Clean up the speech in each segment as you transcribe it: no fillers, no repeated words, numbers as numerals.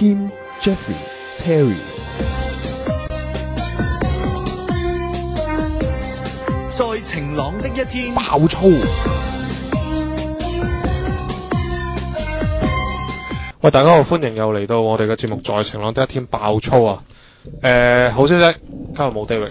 Tim、Jeffrey、Terry。 在晴朗的一天爆粗。 喂，大家好，歡迎又嚟到我哋嘅節目《在晴朗的一天》爆粗啊！好消息，今日冇 David。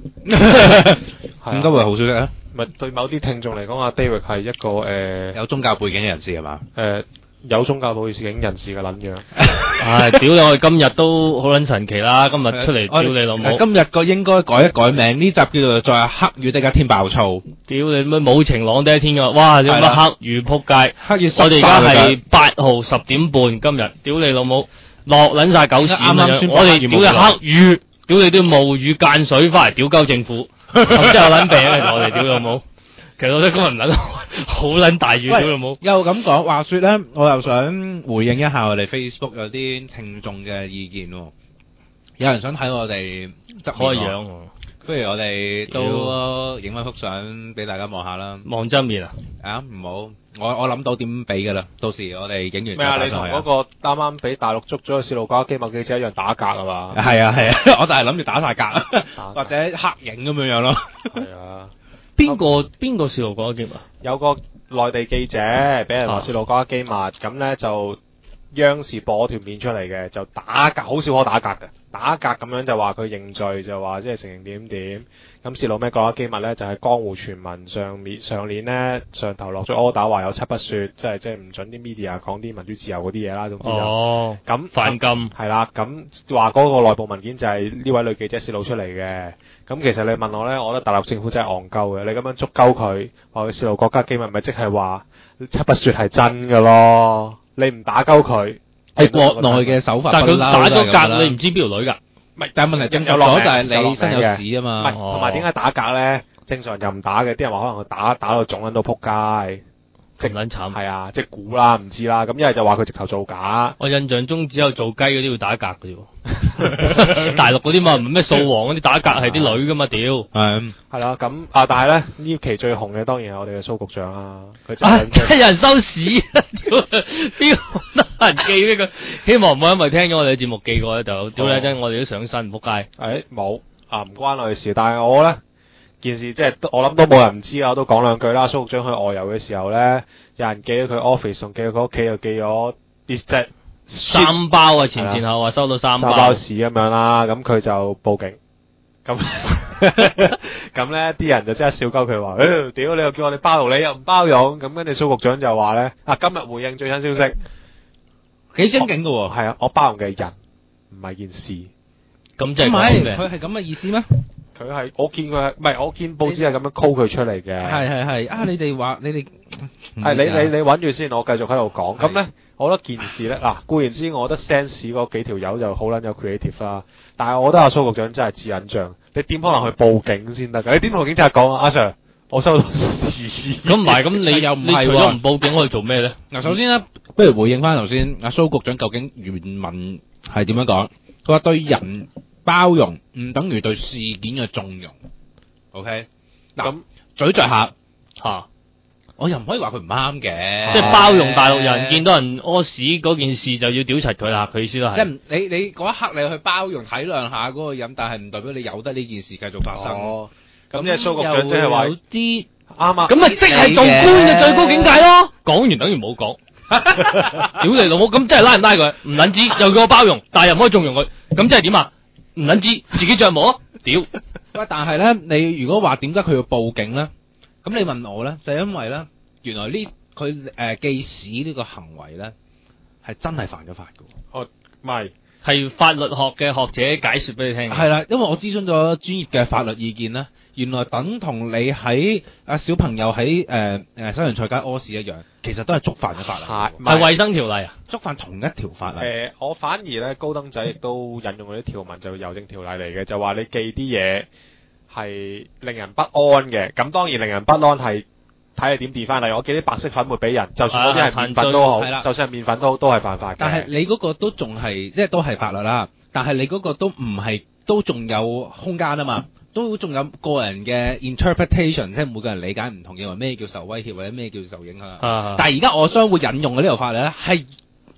咁今日好消息啊？ 咪對某啲聽眾嚟講，阿 David 係一個有宗教背景嘅人士係嘛？ 有宗教背景人士嘅撚樣。 唉，屌你！我哋今日都好撚神奇啦！今日出嚟屌你老母！ 今日個應該改一改名，呢集叫做在黑雨的一天爆粗。 屌你咩冇晴朗的一天㗎！哇！有乜黑雨撲街？ 黑雨我哋而家係8號10點半，今日屌你老母落撚晒狗屎咁樣！我哋屌你黑雨，屌你都要冒雨間水翻嚟屌鳩政府，咁真係有撚病啊！我哋屌老母！其實我覺得今日唔撚好撚大雨，屌老母！ 又咁講，話說咧，我又想回應一下我哋 Facebook 有啲聽眾嘅意見喎。有人想睇我哋開樣， 不如我哋都影翻幅相俾大家望下啦。 望真面啊！ 啊，唔好，我諗到點俾噶啦，到時我哋影完咩啊？你同嗰個啱啱俾大陸捉咗嘅泄露國家機密記者一樣打格啊嘛？ 係啊，我就係諗住打晒格，或者黑影咁樣咯。 係啊。 邊個泄露國家機密？ 有個內地記者俾人話泄露國家機密，咁咧就央視播條片出嚟嘅，就打格，好少可打格嘅，打格咁樣就話佢認罪，就話即係承認點點。咁泄露咩國家機密咧？就係江湖傳聞上年咧上頭落咗 order 話有七不說，即係唔準啲 media 講啲民主自由嗰啲嘢啦，總之就咁反禁係啦。咁話嗰個內部文件就係呢位女記者泄露出嚟嘅。咁其實你問我咧，我覺得大陸政府真係戇鳩嘅。你咁樣捉鳩佢，話佢泄露國家機密，咪即係話七不說係真嘅咯？你唔打鳩佢， 係國內嘅手法， 但係佢打咗格，你唔知邊條女㗎？ 唔係，但係問題正咗就係你身有屎啊嘛。 唔係，同埋點解打格咧？正常就唔打嘅，啲人話可能佢打到腫撚到撲街。 咁撚慘係啊，即係估啦，唔知啦。咁一係就話佢直頭造假。 我印象中只有做雞嗰啲要打格嘅啫。大陸嗰啲嘛，唔係咩掃黃嗰啲打格係啲女噶嘛，屌。 係啦，咁但係咧呢期最紅嘅當然係我哋嘅蘇局長啦。佢真係有人收屎啊！屌，邊個得閒記呢個？希望唔好因為聽咗我哋嘅節目記過咧，就屌你真，我哋都上身唔仆街。 冇啊，唔關我哋事。但係我咧。件事即係我諗都冇人唔知啊，我都講兩句啦。蘇局長去外遊嘅時候咧，有人寄咗佢 office，仲寄咗佢屋企，又寄咗啲即係 3包啊，前後話收到3 包屎咁樣啦。咁佢就報警，咁咁咧啲人就即刻笑鳩佢話：屌你又叫我哋包容你，又唔包容。咁跟住蘇局長就話咧：今日回應最新消息， 幾精警㗎喎。 係啊，我包容嘅人唔係件事。 咁即係講咩？ 佢係咁嘅意思咩？ 佢係我見佢係唔係我見報紙係咁樣 call 佢出嚟嘅。 係啊！你哋話你哋係你揾住先，我繼續喺度講。咁咧，我覺得件事咧固然之，我覺得 sense 嗰幾條友就好撚有 creative 啦。但係我覺得阿蘇局長真係智忍像，你點可能去報警先得㗎？你點同警察講啊？阿 Sir，我收到屎。 咁唔係，咁你又唔係除咗唔報警可以做咩咧？ 嗱，首先咧，不如回應翻頭先阿蘇局長究竟原文係點樣講？佢話對人包容唔等於對事件嘅縱容 ，OK？ 嗱，咀嚼下嚇， 我又唔可以話佢唔啱嘅， 即係包容大陸人見到人屙屎嗰件事就要屌柒佢啦，佢意思都係。 即係你嗰一刻你去包容體諒下嗰個人，但係唔代表你由得呢件事繼續發生。 咁即係蘇局長即係話有啲啱啊， 咁咪即係做官嘅最高境界咯。講完等於冇講，屌你老母！咁即係拉唔拉佢？唔撚知又叫我包容，但係又唔可以縱容佢，咁即係點啊？唔撚知自己着冇？屌！ 喂，但係咧，你如果話點解佢要報警咧？咁你問我咧，就係因為咧，原來佢寄屎呢個行為咧，係真係犯咗法㗎。 哦，唔係， 係法律學嘅學者解説俾你聽。 係啦，因為我諮詢咗專業嘅法律意見啦，原來等同你喺小朋友喺西洋菜街屙屎一樣，其實都係觸犯咗法例。 係衛生條例啊， 觸犯同一條法例。 我反而咧高登仔亦都引用嗰啲條文，就郵政條例嚟嘅，就話你寄啲嘢係令人不安嘅。咁當然令人不安係睇你點 define。例如我寄啲白色粉末俾人，就算嗰啲係麵粉都好，就算係麵粉都係犯法嘅。 但係你嗰個都仲係即係都係法律啦。但係你嗰個都唔係，都仲有空間啊嘛。都仲有個人嘅 interpretation，即係每個人理解唔同嘅，話咩叫受威脅或者咩叫受影響。但係而家我將會引用嘅呢條法例咧，係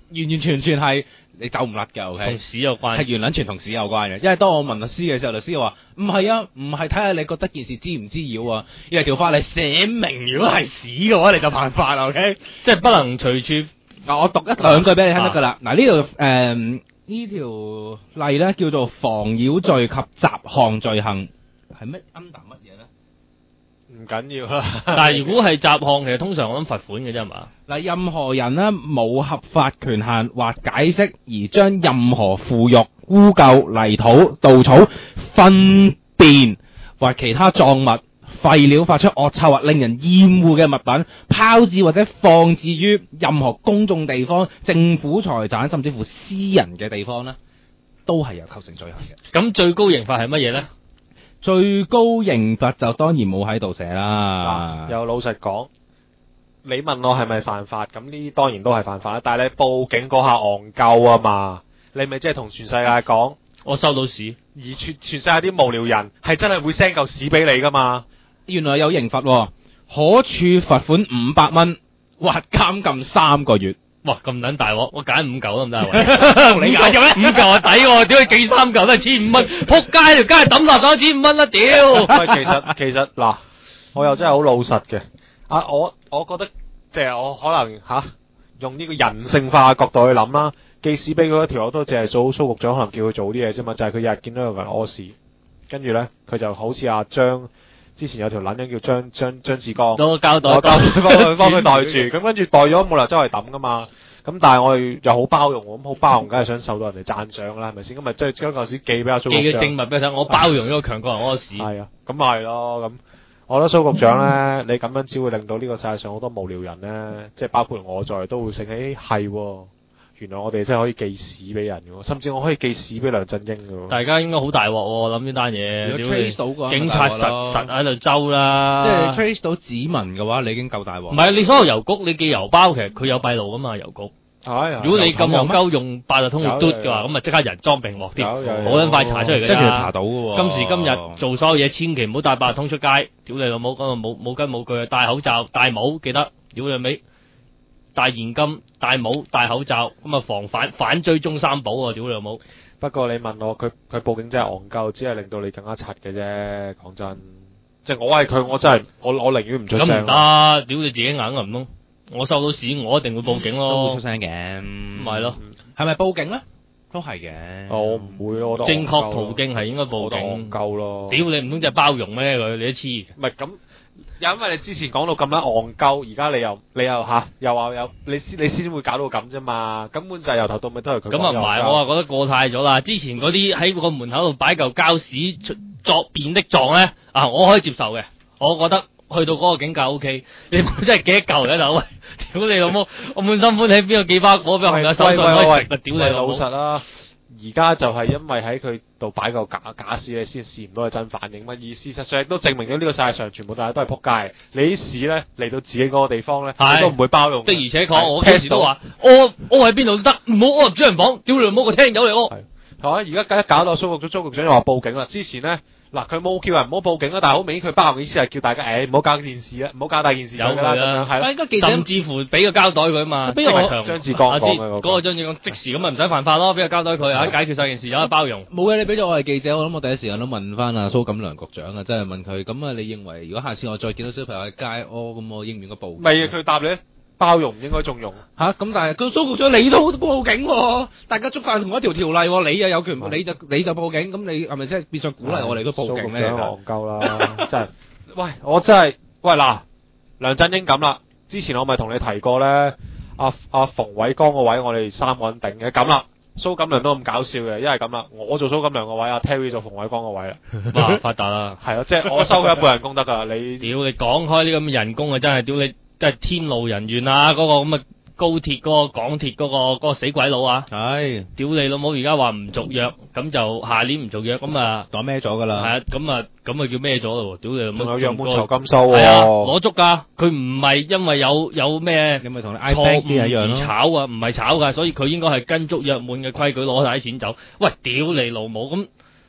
完完全全係你走唔甩嘅，OK， 同屎有關， 係完全同屎有關嘅。因為當我問律師嘅時候，律師就話唔係啊，唔係睇下你覺得件事滋唔滋擾啊，而係條法例寫明，如果係屎嘅話，你就犯法啦，OK， 即係不能隨處。 嗱，我讀一兩句俾你聽得㗎啦。嗱，呢度呢條例咧叫做妨擾罪及雜項罪行，係咩 under 乜嘢咧？ 唔緊要啦。 但係如果係雜項，其實通常我諗罰款嘅啫係嘛？ 嗱，任何人咧冇合法權限或解釋而將任何腐肉、污垢、泥土、稻草、糞便或其他狀物、廢料發出惡臭或令人厭惡嘅物品，拋置或者放置於任何公眾地方、政府財產甚至乎私人嘅地方咧，都係有構成罪行嘅。 咁最高刑罰係乜嘢咧？ 最高刑罰就當然冇喺度寫啦。 又老實講，你問我係咪犯法？咁呢啲當然都係犯法啦。但係你報警嗰下戇鳩啊嘛，你咪即係同全世界講， 我收到屎， 而全世界啲無聊人係真係會 send 嚿屎俾你噶嘛？ 原來有刑罰，可處罰款500蚊或監禁3個月。 哇，咁撚大鑊，我揀5嚿得唔得啊？喂你揀嘅咩？5嚿啊抵喎，屌你寄3嚿都係1500蚊，撲街條街抌垃圾1500蚊啦，屌！ 喂，其實嗱，我又真係好老實嘅。我覺得即係我可能用呢個人性化嘅角度去諗啦。寄屎俾佢一條友都淨係做蘇局長，可能叫佢做啲嘢啫嘛，就係佢日日見到有個人屙屎，跟住咧佢就好似阿張。之前有條撚樣叫張志剛， 攞個膠袋幫佢袋住，咁跟住袋咗冇理由周圍抌噶嘛。咁但係我哋又好包容，咁好包容，梗係想受到人哋讚賞啦，係咪先？咁咪即係將嚿屎寄俾阿蘇局長， 寄嘅證物俾佢睇，我包容咗個強國人屙屎。 係啊，咁咪係咯。咁我覺得蘇局長咧，你咁樣只會令到呢個世界上好多無聊人咧，即係包括我在都會醒起係。原來我哋真係可以寄屎俾人嘅，甚至我可以寄屎俾梁振英嘅。 大家應該好大鑊喎，諗呢單嘢。 如果 trace 到嘅話， 警察實喺度周啦。 即係 trace 到指紋嘅話，你已經夠大鑊。 唔係，你所有郵局你寄郵包，其實佢有閉路噶嘛，郵局。 係。 如果你咁戇鳩用八達通去嘟嘅話，咁啊即刻人贓並獲添，好撚快查出嚟嘅。 即係查到嘅喎。 今時今日做所有嘢，千祈唔好帶八達通出街，屌你老母，咁啊冇根冇據，戴口罩戴帽，記得屌你尾。帶現金、帶帽、戴口罩，咁啊反追蹤三寶啊！屌你老母！ 不過你問我，佢報警真係戇鳩，只係令到你更加柒嘅啫。講真，即係我係佢，我真係我寧願唔出聲。咁唔得，屌你自己硬唔通？我收到屎，我一定會報警咯。 都會出聲嘅， 唔係咯？係咪報警咧？都係嘅。 我唔會咯， 正確途徑係應該報警。 戇鳩咯！ 屌你唔通就係包容咩？佢你都黐。 唔係咁。因為你之前講到咁撚戇鳩，而家你又又話有你先會搞到咁啫嘛，根本就係由頭到尾都係佢。 咁啊唔係，我啊覺得過態咗啦。之前嗰啲喺個門口度擺嚿膠屎作變的狀咧，我可以接受嘅。我覺得去到嗰個境界 OK。你冇真係幾嚿喺度喂，屌你老母！我滿心歡喜邊個寄包果俾我朋友手信可以食啊！屌你老母！ 老實啦。而家就係因為喺佢度擺個假屎，你先試唔到佢真反應嘛。而事實上亦都證明咗呢個世界上全部大家都係撲街。你啲屎咧嚟到自己嗰個地方咧，你都唔會包容。 的而且確，我嗰時都話屙喺邊度都得，唔好屙入主人房，屌你老母個廳友嚟屙。 係嘛？而家搞到蘇局長又話報警啦。之前咧嗱，佢冇叫人唔好報警啦，但係好明顯佢包容嘅意思係叫大家唔好搞件事啦，唔好搞大件事。有㗎啦，係啦。 甚至乎俾個膠袋佢啊嘛。 邊個張志剛講嘅嗰個張志剛即時咁咪唔使犯法咯，俾個膠袋佢解決晒件事，有得包容。 冇嘅，你俾咗我係記者，我諗我第一時間都問翻阿蘇錦樑局長啊，真係問佢咁啊，你認為如果下次我再見到小朋友喺街屙咁，我應唔應該報警？ 唔係佢答你。包容唔應該縱容咁但係個蘇局長你都報警喎，大家觸犯同一條條例，你又有權，你就報警，咁你係咪即係變相鼓勵我哋都報警咧？ 蘇局長戇鳩啦，真係，喂，我真係，喂嗱，梁振英咁啦，之前我咪同你提過咧，阿馮偉光個位我哋3個人頂嘅，咁啦，蘇錦樑都咁搞笑嘅，因為咁啦，我做蘇錦樑個位，阿 Terry 做馮偉光個位啦， 哇，發達啦， 係咯，即係我收佢一半人工得噶，你屌你講開呢咁嘅人工啊，真係屌你！即係天怒人怨啊！嗰個咁嘅高鐵嗰個港鐵嗰個死鬼佬啊！係屌你老母！而家話唔續約，咁就下年唔續約，咁啊講咩咗噶啦？ 係啊，咁啊叫咩咗咯？屌你老母！ 仲有約滿酬金收喎！ 係啊，攞足噶！佢唔係因為有咩你咪同你 iPad 啲一樣咯， 炒啊，唔係炒噶，所以佢應該係跟足約滿嘅規矩攞晒啲錢走。喂，屌你老母！咁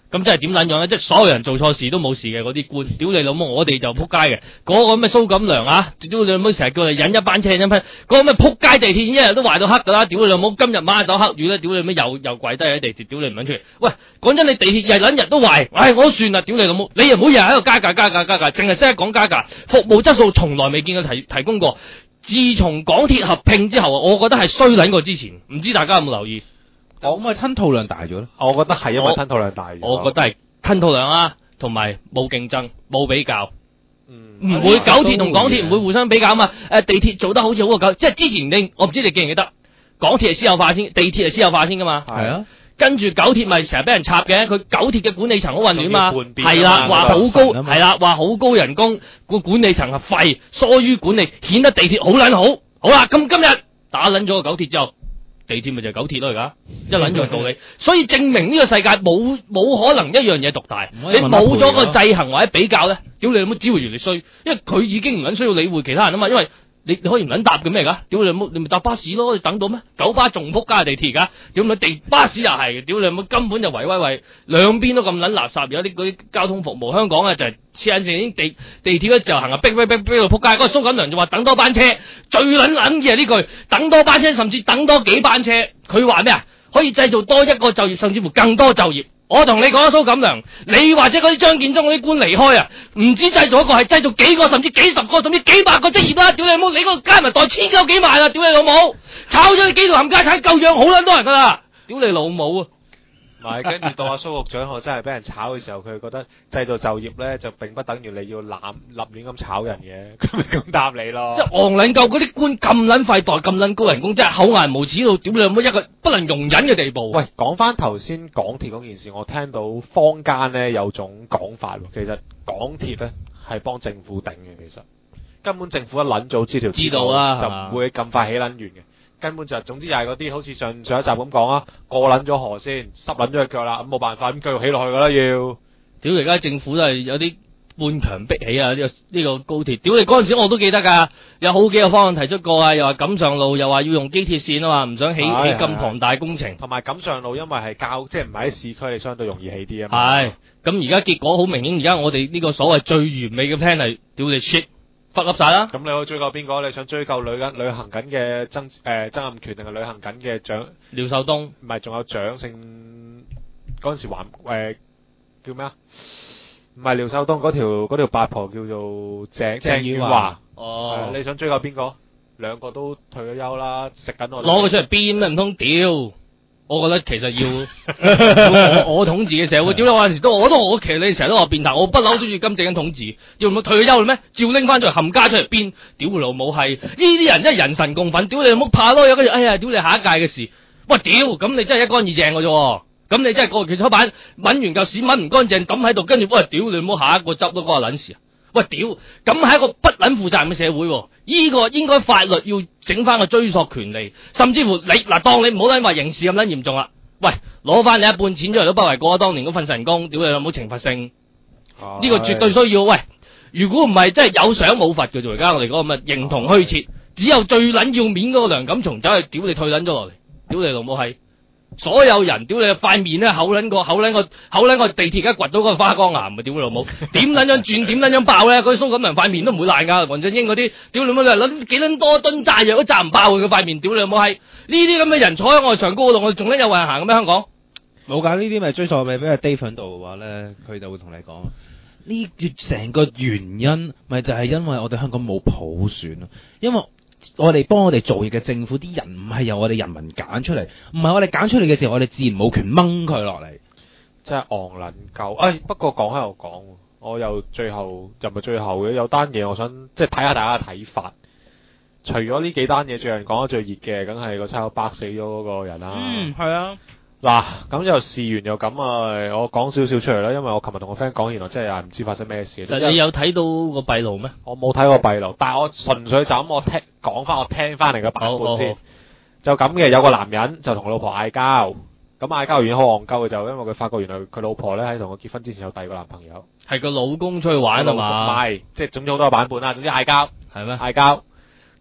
咁即係點撚樣咧？即係所有人做錯事都冇事嘅嗰啲官，屌你老母，我哋就撲街嘅。嗰個咩蘇錦良啊，屌你老母，成日叫你引一班車引一班，嗰個咩撲街地鐵一日都壞到黑㗎啦！屌你老母，今日晚走黑雨咧，屌你老母又跪低喺地鐵，屌你唔撚出嚟。喂，講真，你地鐵日撚日都壞，唉，我都算啦，屌你老母，你又唔好日日喺度加價，淨係識得講加價，服務質素從來未見過提供過。自從港鐵合併之後，我覺得係衰撚過之前，唔知大家有冇留意？ 我咪吞吐量大咗咧？ 我覺得係因為吞吐量大咗。 我覺得係吞吐量啊，同埋冇競爭，冇比較。唔會九鐵同港鐵唔會互相比較啊嘛。地鐵做得好似好過九，即係之前我唔知你記唔記得，港鐵係私有化先，地鐵係私有化先噶嘛。 係啊。 跟住九鐵咪成日俾人插嘅，佢九鐵嘅管理層好混亂嘛。係啦， 話好高，係啦，話好高人工，個管理層係廢，疏於管理，顯得地鐵好撚好。好啦，咁今日打撚咗個九鐵之後。地鐵咪就係九鐵咯，而家一撚樣道理，所以證明呢個世界冇可能一樣嘢獨大，你冇咗個制衡或者比較咧，屌你老母只會越嚟越衰，因為佢已經唔撚需要理會其他人啊嘛，因為你可以唔撚搭嘅咩㗎？屌你老母，你咪搭巴士咯，你等到咩？九巴仲撲街地鐵而家，屌你地巴士又係，屌你老母根本就圍兩邊都咁撚垃圾，而家啲嗰啲交通服務，香港啊就係黐緊線，地鐵嗰時候行啊逼到撲街，嗰個蘇錦良就話等多班車，最撚嘅呢句，等多班車甚至等多幾班車，佢話咩啊？可以製造多一個就業，甚至乎更多就業。我同你講啊，蘇錦良，你或者嗰啲張建宗嗰啲官離開啊，唔止製造一個，係製造幾個，甚至幾十個，甚至幾百個職業啦！屌你老母，你個加埋袋千幾萬啊！屌你老母，炒咗你幾條冚家產，夠養好撚多人噶啦！屌你老母啊！ 唔係，跟住到阿蘇局長，我真係俾人炒嘅時候，佢覺得製造就業咧，就並不等於你要立亂咁炒人嘅，佢咪咁答你咯。 即係戇撚夠嗰啲官咁撚廢代，咁撚高人工，真係厚顏無恥到屌你老母一個不能容忍嘅地步。 喂，講翻頭先港鐵嗰件事，我聽到坊間咧有種講法喎，其實港鐵咧係幫政府頂嘅，其實根本政府一撚早知條知道啦， 就唔會咁快起撚完嘅。根本就總之又係嗰啲好似上一集咁講啊，過撚咗河先，濕撚咗隻腳啦，咁冇辦法，咁繼續起落去噶啦要。屌而家政府都係有啲半強逼起啊！呢個高鐵，屌你嗰陣時我都記得㗎，有好幾個方案提出過啊，又話錦上路，又話要用機鐵線啊嘛，唔想起咁龐大工程。同埋錦上路因為係即係唔係喺市區，你相對容易起啲啊嘛。係，咁而家結果好明顯，而家我哋呢個所謂最完美嘅 plan 係屌你 shit。發噏晒啦！咁你可以追究邊個？你想追究履行緊嘅曾蔭權，定係履行緊嘅廖秀東？唔係，仲有蔣姓嗰陣時叫咩啊？唔係廖秀東嗰條八婆叫做鄭婉華。哦，你想追究邊個？兩個都退咗休啦，食緊我攞佢出嚟鞭咩？唔通屌？我覺得其實要我統治嘅社會，屌你有陣時我其實你成日都話變態，我不嬲都要金正恩統治，要唔要退咗休啦咩？照拎翻出嚟冚家出嚟鞭，屌你老母係呢啲人真係人神共憤，屌你老母怕咯，跟住哎呀，屌你下一屆嘅事，喂屌，咁你真係一乾二淨嘅啫，咁你真係過期出版揾完嚿屎揾唔乾淨抌喺度，跟住喂屌你老母下一個執都嗰個撚事啊！喂屌，咁係一個不撚負責任嘅社會，呢個應該法律要整翻個追溯權利，甚至乎你嗱，當你唔好撚話刑事咁撚嚴重啦，喂，攞翻你一半錢出嚟都不為過，當年嗰份神工，屌你有冇懲罰性？呢個絕對需要。喂，如果唔係真係有賞冇罰嘅啫，而家我哋嗰個咪形同虛設，只有最撚要面嗰個梁錦松走去屌你退撚咗落嚟，屌你老母係。所有人屌你塊面咧厚撚個地鐵而家掘到個花崗岩啊！屌你老母，點撚樣轉點撚樣爆咧？嗰啲蘇錦樑塊面都唔會爛噶，黃振英嗰啲屌你老母撚幾撚多噸炸藥都炸唔爆佢塊面，屌你老母係呢啲咁嘅人坐喺我哋長高度，我哋仲有運行嘅咩？香港冇㗎，呢啲咪追溯咪俾阿 Dave 度嘅話咧，佢就會同你講呢成個原因咪就係因為我哋香港冇普選咯，因為我哋幫我哋做嘢嘅政府啲人唔係由我哋人民揀出嚟，唔係我哋揀出嚟嘅時候，我哋自然冇權掹佢落嚟。真係戇撚鳩。不過講開又講，我又最後又唔係最後嘅，有單嘢我想即係睇下大家嘅睇法。除咗呢幾單嘢，最近講得最熱嘅，梗係個差佬爆死咗嗰個人啦。 係啊。 嗱，咁又事完又咁啊！我講少少出嚟啦，因為我琴日同個 friend 講，原來真係唔知發生咩事。 但你有睇到個閉路咩？ 我冇睇過閉路，但係我純粹就咁講翻我聽翻嚟嘅版本先。就咁嘅，有個男人就同佢老婆嗌交，咁嗌交完全好戇鳩嘅，就因為佢發覺原來佢老婆咧喺同佢結婚之前有第二個男朋友。係個老公出去玩啊嘛？唔係，即係總之好多個版本啦。總之嗌交係咩？嗌交。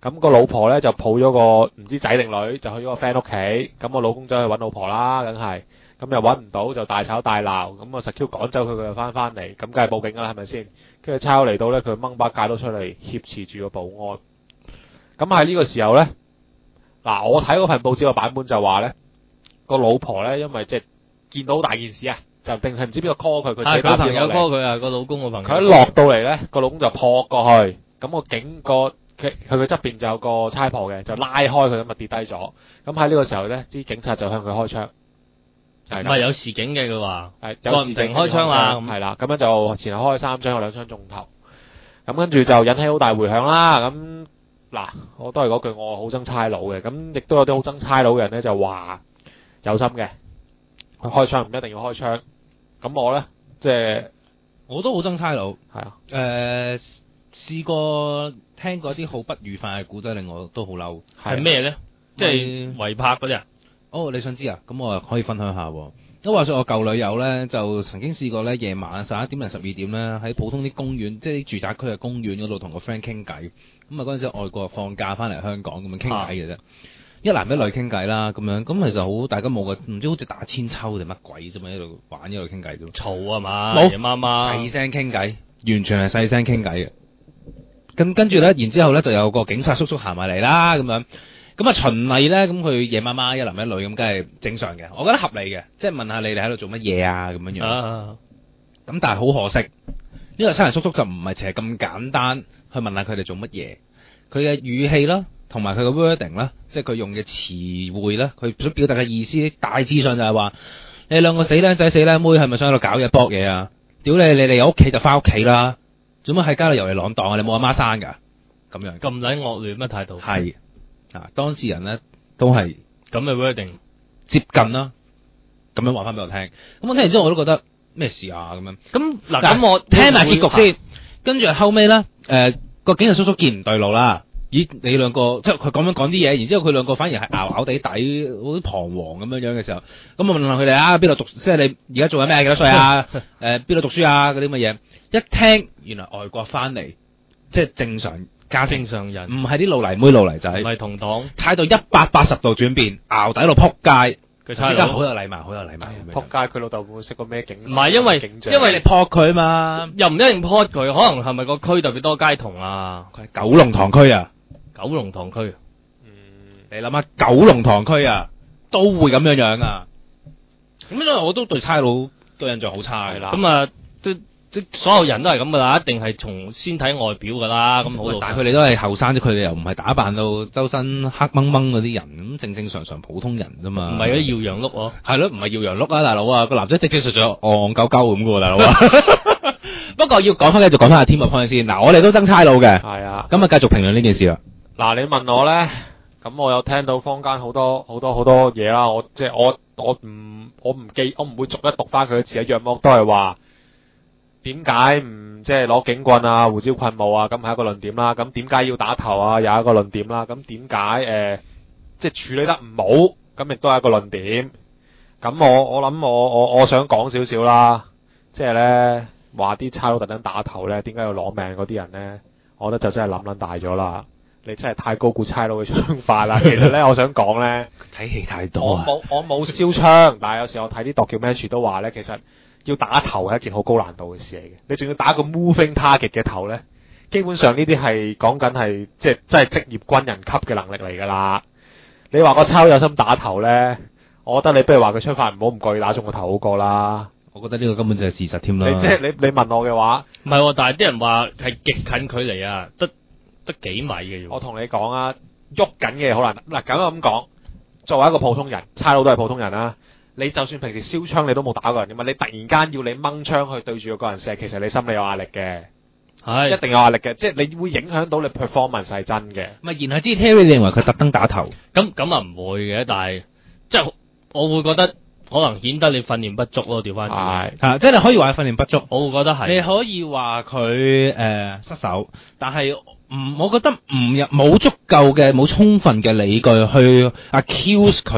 咁個老婆咧就抱咗個唔知仔定女，就去咗個 friend 屋企。咁我老公走去揾老婆啦，梗係。咁又揾唔到，就大吵大鬧。咁我實 Q 趕走佢，佢又翻嚟，咁梗係報警啦，係咪先？跟住差佬嚟到咧，佢掹把戒刀出嚟挾持住個保安。咁喺呢個時候咧，嗱我睇嗰份報紙個版本就話咧，個老婆咧因為即係見到好大件事啊，就定係唔知邊個 call 佢，佢自己打電話嚟。 佢朋友 call 佢啊，個老公個朋友。 佢一落到嚟咧，個老公就撲過去，咁個警個佢嘅側邊就有個差婆嘅，就拉開佢咁啊跌低咗。咁喺呢個時候咧，啲警察就向佢開槍。 唔係有示警嘅，佢話係有唔停開槍啦， 係啦，咁樣就前後開3槍，有2槍中頭。咁跟住就引起好大迴響啦。咁嗱，我都係嗰句，我好憎差佬嘅。咁亦都有啲好憎差佬嘅人咧，就話有心嘅，佢開槍唔一定要開槍。咁我咧即係我都好憎差佬。 係啊。 試過聽過一啲好不愉快嘅古仔，令我都好嬲。 係咩咧？即係違拍嗰啲啊？ 哦，你想知啊？咁我可以分享下。都話說我舊女友咧，就曾經試過咧，夜晚11點零12點咧，喺普通啲公園，即係啲住宅區嘅公園嗰度同個 friend 傾偈。咁啊嗰陣時外國放假翻嚟香港咁樣傾偈嘅啫，一男一女傾偈啦，咁樣咁其實好大家冇嘅，唔知好似打千秋定乜鬼啫嘛，喺度玩一路傾偈啫。 嘈啊嘛， 冇夜媽媽細聲傾偈，完全係細聲傾偈嘅。咁跟住咧，然之後咧就有個警察叔叔行埋嚟啦，咁樣。咁啊循例咧，咁佢夜媽媽一男一女咁，梗係正常嘅，我覺得合理嘅，即係問下你哋喺度做乜嘢啊咁樣樣。咁但係好可惜，呢個差人叔叔就唔係淨係咁簡單去問下佢哋做乜嘢，佢嘅語氣啦，同埋佢嘅 wording 啦，即係佢用嘅詞彙啦，佢想表達嘅意思，大致上就係話你兩個死僆仔死僆妹係咪想喺度搞嘢搏嘢啊？屌你哋屋企就翻屋企啦，做乜喺街度遊嚟浪蕩啊？你冇阿媽生㗎？咁樣咁撚惡劣乜態度？ 係。當事人咧都係咁嘅 wording 接近啦，咁樣話翻俾我聽。咁我聽完之後我都覺得咩事啊咁樣。咁嗱，咁我聽埋結局先。跟住後尾咧，個警察叔叔見唔對路啦。咦，你兩個即係佢咁樣講啲嘢，然之後佢兩個反而係拗地，好似彷徨咁樣嘅時候，咁我問下佢哋啊，邊度讀？即係你而家做緊咩？幾多歲啊？邊度讀書啊？嗰啲乜嘢？一聽原來外國翻嚟，即係正常。 正常人唔係啲老泥妹老泥仔， 唔係同黨， 態度180度轉變，淆底到撲街。 佢差佬好有禮貌，好有禮貌。 撲街，佢老豆會唔會識個咩警？ 唔係因為你撲佢嘛， 又唔一定撲佢，可能係咪個區特別多街童啊？ 佢係九龍塘區啊， 九龍塘區。 你諗下九龍塘區啊，都會咁樣樣啊。咁因為我都對差佬對印象好差嘅啦。 咁啊，所有人都係咁噶啦，一定係從先睇外表噶啦。咁好， 但係佢哋都係後生啫，佢哋又唔係打扮到周身黑掹掹嗰啲人，咁正常普通人啫嘛。 唔係嗰啲耀陽碌喎。係咯，唔係耀陽碌啊，大佬啊，個男仔直直實戇鳩鳩咁噶喎，大佬啊。不過要講翻繼續講翻阿添個 point 先。嗱，我哋都爭差佬嘅。係啊。咁啊，繼續評論呢件事啦。 嗱，你問我咧，咁我有聽到坊間好多嘢啦。我即係我唔會逐一讀翻佢嘅字，一樣都係話。點解唔即係攞警棍啊、胡椒噴霧啊？咁係一個論點啦。咁點解要打頭啊？又係一個論點啦。咁點解即係處理得唔好？咁亦都係一個論點。咁我諗我想講少少啦。即係咧話啲差佬特登打頭咧，點解要攞命嗰啲人咧？我覺得就真係諗撚大咗啦。你真係太高估差佬嘅槍法啦。其實咧，我想講咧， 睇戲太多啊。 我冇燒槍，但係有時我睇啲 documentary 都話咧，其實。要打頭係一件好高難度嘅事嚟嘅，你仲要打個 moving target 嘅頭咧，基本上呢啲係講緊係即係真係職業軍人級嘅能力嚟㗎啦。你話個差佬有心打頭咧，我覺得你不如話佢槍法唔好，唔覺意打中個頭好過啦。 我覺得呢個根本就係事實添啦。 你即係你問我嘅話， 唔係喎，但係啲人話係極近距離啊，得幾米嘅啫。 我同你講啊，喐緊嘅好難嗱，咁講，作為一個普通人，差佬都係普通人啦。你就算平時燒槍你都冇打過人㗎嘛，你突然間要你掹槍去對住個人射，其實你心理有壓力嘅，係一定有壓力嘅，即係你會影響到你 performance 係真嘅。 咪然後之 Terry 你認為佢特登打頭， 咁啊唔會嘅，但係即係我會覺得可能顯得你訓練不足咯，調翻轉即係你可以話佢訓練不足， 我會覺得係。你可以話佢失手，但係我覺得冇足夠嘅冇充分嘅理據去 accuse 佢特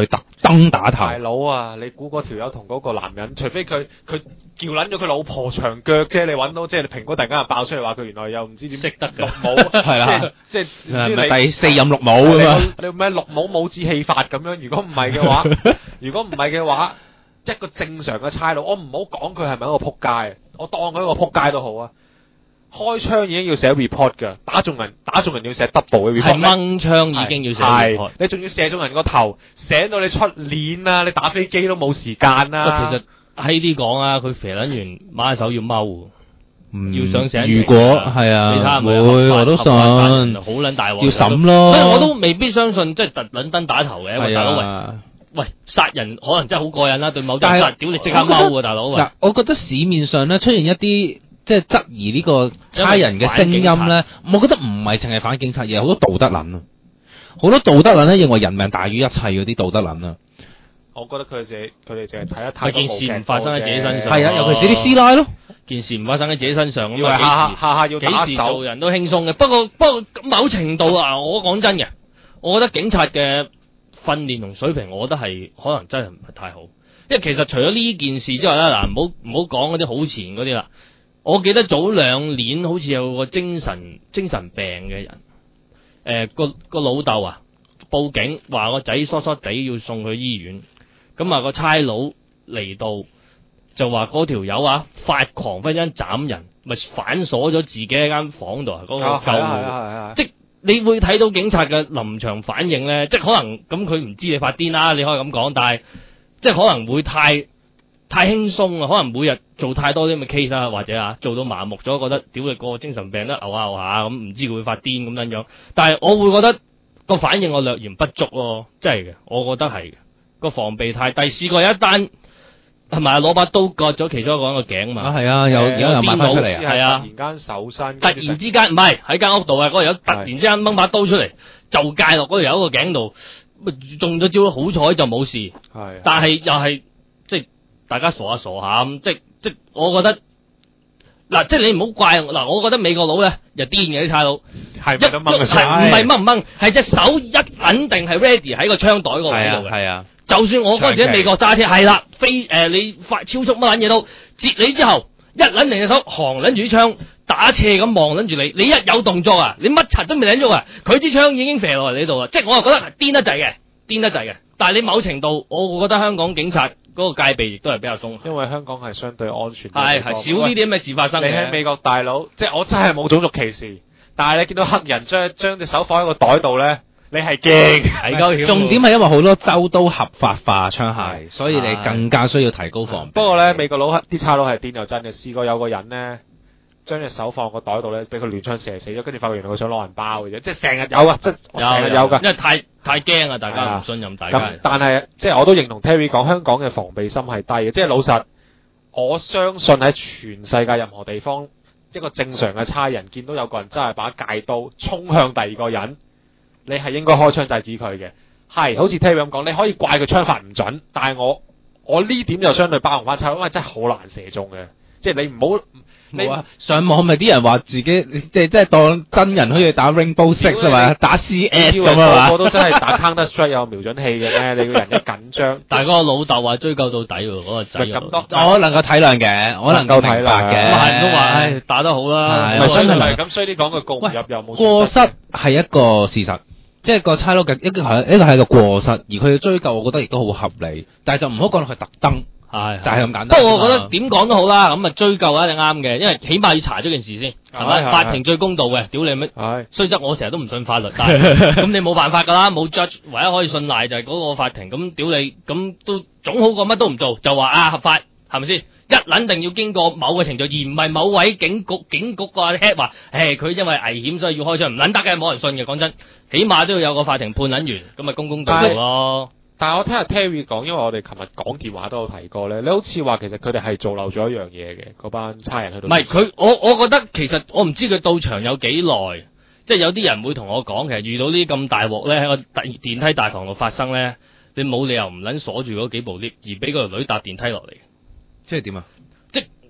燈打頭。 大佬啊，你估嗰條友同嗰個男人，除非佢撬撚咗佢老婆長腳啫，你揾到即係你蘋果突然間又爆出嚟話佢原來又唔知點識得㗎綠帽， 係啦即係唔知係咪你第四任綠帽咁啊？ 你咩綠帽冇子氣法咁樣？如果唔係嘅話，一個正常嘅差佬，我唔好講佢係咪一個撲街，我當佢一個撲街都好啊。開槍已經要寫 report 㗎，打中人要寫 double 嘅 report。 係掹槍已經要寫 report。 你仲要射中人個頭，醒到你出鏈啦！你打飛機都冇時間啦。 其實閪啲講啊，佢肥撚完馬手要踎，要上寫。 如果係啊， 你睇下會我都信， 好撚大鑊。 要審咯。 所以我都未必相信即係特撚登打頭嘅，喂大佬啊。 喂，殺人可能真係好過癮啦，對某啲人屌你即刻踎喎，大佬。 嗱，我覺得市面上咧出現一啲即係質疑呢個差人嘅聲音咧，我覺得唔係淨係反警察，而係好多道德撚啊，好多道德撚咧認為人命大於一切嗰啲道德撚啊。 我覺得佢哋淨係睇得太多件事唔發生喺自己身上。 係啊，尤其是啲師奶咯。 件事唔發生喺自己身上， 以為下下要打手， 幾時做人都輕鬆嘅。不過某程度啊，我講真嘅，我覺得警察嘅訓練同水平，我覺得係可能真係唔係太好。因為其實除咗呢件事之外咧，嗱，唔好講嗰啲好前嗰啲啦。我記得早2年好似有個精神病嘅人，個老豆啊報警話個仔疏疏地要送去醫院，咁啊個差佬嚟到就話嗰條友啊發狂，忽然間斬人，咪反鎖咗自己喺間房度，嗰個救護，即你會睇到警察嘅臨場反應咧，即係可能咁佢唔知你發癲啦，你可以咁講，但係即係可能會太輕鬆啊，可能每日做太多啲咁嘅 case 啊，或者做到麻木咗，覺得屌你個精神病得牛下咁，唔知佢會發癲咁樣。但係我會覺得個反應我略嫌不足咯，真係嘅，我覺得係個防備太低。試過有一單係咪攞把刀割咗其中一個人個頸嘛？ 係啊，有賣翻出嚟係啊， 突然間手身， 突然之間唔係喺間屋度啊，嗰條友突然之間掹把刀出嚟就戒落嗰條友個頸度，中咗招，好彩就冇事。係，但係又係即係。大家傻下咁，即我覺得嗱，即係你唔好怪嗱，我覺得美國佬咧又癲嘅啲差佬， 係咪都掹嘅？ 唔係掹唔掹，係隻手一肯定係 ready 喺個槍袋嗰個位度嘅。係啊，就算我嗰陣時喺美國揸車，係啦，你快超速乜撚嘢都截你之後，一撚定隻手行撚住啲槍打斜咁望撚住你，你一有動作啊，你乜柒都未撚喐啊，佢支槍已經射落嚟呢度啦，即係我又覺得癲得滯嘅。但係你某程度，我會覺得香港警察嗰個戒備亦都係比較鬆， 因為香港係相對安全。 係少呢啲咁嘅事發生嘅。 你喺美國大佬，即係我真係冇種族歧視，但係你見到黑人將隻手放喺個袋度咧，你係驚。 重點係因為好多州都合法化槍械，所以你更加需要提高防備。 不過咧，美國佬啲差佬係癲又真嘅，試過有個人咧，將隻手放個袋度咧，俾佢亂槍射死咗，跟住發覺原來佢想攞人包嘅啫，即係成日有啊，即係成日有㗎。 因為太驚啊！大家唔信任大家。 咁但係即係我都認同 Terry 講，香港嘅防備心係低嘅。即係老實，我相信喺全世界任何地方，一個正常嘅差人見到有個人真係把戒刀衝向第二個人，你係應該開槍制止佢嘅。係，好似 Terry 咁講，你可以怪佢槍法唔準，但係我呢點就相對包容翻差佬，因為真係好難射中嘅。即係你唔好。你上網咪啲人話自己即係當真人好似打 Rainbow Six 係嘛，打 CS 咁啊嘛， 個個都真係打 Counter Strike 有瞄準器嘅咩？你個人一緊張， 但係嗰個老豆話追究到底喎，嗰個仔咁多， 我能夠體諒嘅，我能夠明白嘅， 咁係唔通話唉打得好啦， 咪真係咁衰啲講佢告唔入又冇過失係一個事實，即係個差佬嘅一個係一個過失，而佢嘅追究，我覺得亦都好合理，但係就唔好講到佢特登。係就係咁簡單。 不過我覺得點講都好啦，咁啊追究一定啱嘅，因為起碼要查咗件事先，係咪？法庭最公道嘅，屌你乜？雖則我成日都唔信法律，但係咁你冇辦法㗎啦，冇 judge，唯一可以信賴就係嗰個法庭。咁屌你，咁都總好過乜都唔做，就話合法係咪先？一撚定要經過某個程序，而唔係某位警局個 head 話，佢因為危險所以要開槍，唔撚得嘅，冇人信嘅。講真，起碼都要有個法庭判撚完，咁咪公道咯。 但係我聽阿 Terry 講，因為我哋琴日講電話都有提過咧，你好似話其實佢哋係做漏咗一樣嘢嘅，嗰班差人去到。唔係佢，我覺得其實我唔知佢到場有幾耐，即係有啲人會同我講，其實遇到呢啲咁大鑊咧，喺個電梯大堂度發生咧，你冇理由唔撚鎖住嗰幾部 lift，而俾個女搭電梯落嚟。 即係點啊？